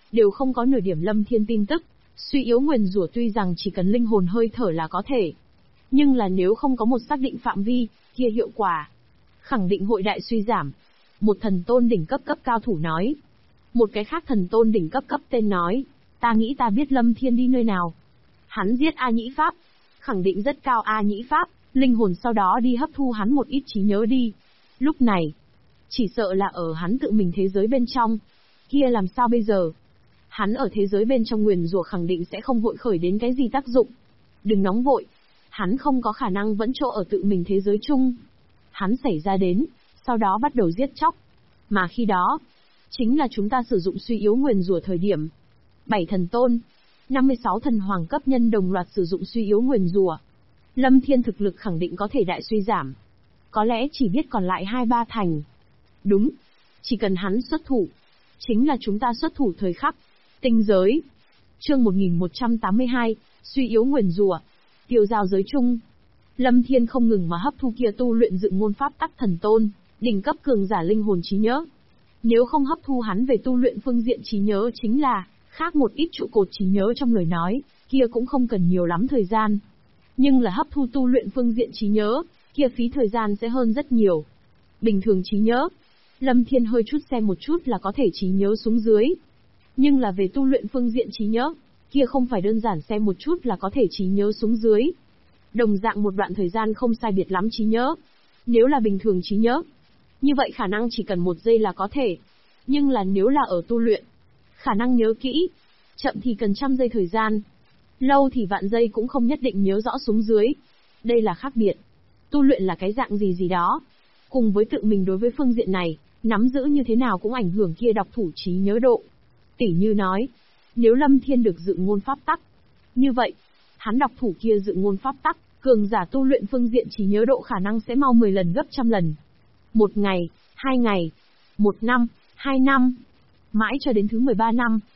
Speaker 1: đều không có nửa điểm Lâm Thiên tin tức. Suy yếu nguyền rủa tuy rằng chỉ cần linh hồn hơi thở là có thể, nhưng là nếu không có một xác định phạm vi, kia hiệu quả khẳng định hội đại suy giảm. Một thần tôn đỉnh cấp cao thủ nói. Một cái khác thần tôn đỉnh cấp tên nói, ta nghĩ ta biết Lâm Thiên đi nơi nào. Hắn giết A Nhĩ Pháp, khẳng định rất cao A Nhĩ Pháp, linh hồn sau đó đi hấp thu hắn một ít trí nhớ đi. Lúc này, chỉ sợ là ở hắn tự mình thế giới bên trong. Kia làm sao bây giờ? Hắn ở thế giới bên trong nguyền rủa khẳng định sẽ không hội khởi đến cái gì tác dụng. Đừng nóng vội, hắn không có khả năng vẫn chỗ ở tự mình thế giới chung. Hắn xảy ra đến, sau đó bắt đầu giết chóc. Mà khi đó, chính là chúng ta sử dụng suy yếu nguyền rủa thời điểm. 7 thần tôn, 56 thần hoàng cấp nhân đồng loạt sử dụng suy yếu nguyền rủa. Lâm Thiên thực lực khẳng định có thể đại suy giảm. Có lẽ chỉ biết còn lại 2-3 thành. Đúng, chỉ cần hắn xuất thủ, chính là chúng ta xuất thủ thời khắc. Tinh giới. Chương 1182, suy yếu nguyền rủa. Tiêu giao giới chung. Lâm Thiên không ngừng mà hấp thu kia tu luyện dựng môn pháp tắc thần tôn, đỉnh cấp cường giả linh hồn trí nhớ. Nếu không hấp thu hắn về tu luyện phương diện trí nhớ chính là khác một ít trụ cột trí nhớ trong lời nói, kia cũng không cần nhiều lắm thời gian. Nhưng là hấp thu tu luyện phương diện trí nhớ, kia phí thời gian sẽ hơn rất nhiều. Bình thường trí nhớ, Lâm Thiên hơi chút xem một chút là có thể trí nhớ xuống dưới. Nhưng là về tu luyện phương diện trí nhớ, kia không phải đơn giản xem một chút là có thể trí nhớ xuống dưới. Đồng dạng một đoạn thời gian không sai biệt lắm trí nhớ. Nếu là bình thường trí nhớ, như vậy khả năng chỉ cần 1 giây là có thể. Nhưng là nếu là ở tu luyện, khả năng nhớ kỹ, chậm thì cần trăm giây thời gian, lâu thì vạn giây cũng không nhất định nhớ rõ xuống dưới. Đây là khác biệt. Tu luyện là cái dạng gì đó. Cùng với tự mình đối với phương diện này, nắm giữ như thế nào cũng ảnh hưởng kia đọc thủ trí nhớ độ. Tỉ như nói, nếu Lâm Thiên được dựng ngôn pháp tắc, như vậy, hắn đọc thủ kia dựng ngôn pháp tắc, cường giả tu luyện phương diện trí nhớ độ khả năng sẽ mau 10 lần gấp trăm lần. 1 ngày, 2 ngày, 1 năm, 2 năm, mãi cho đến thứ 13 năm,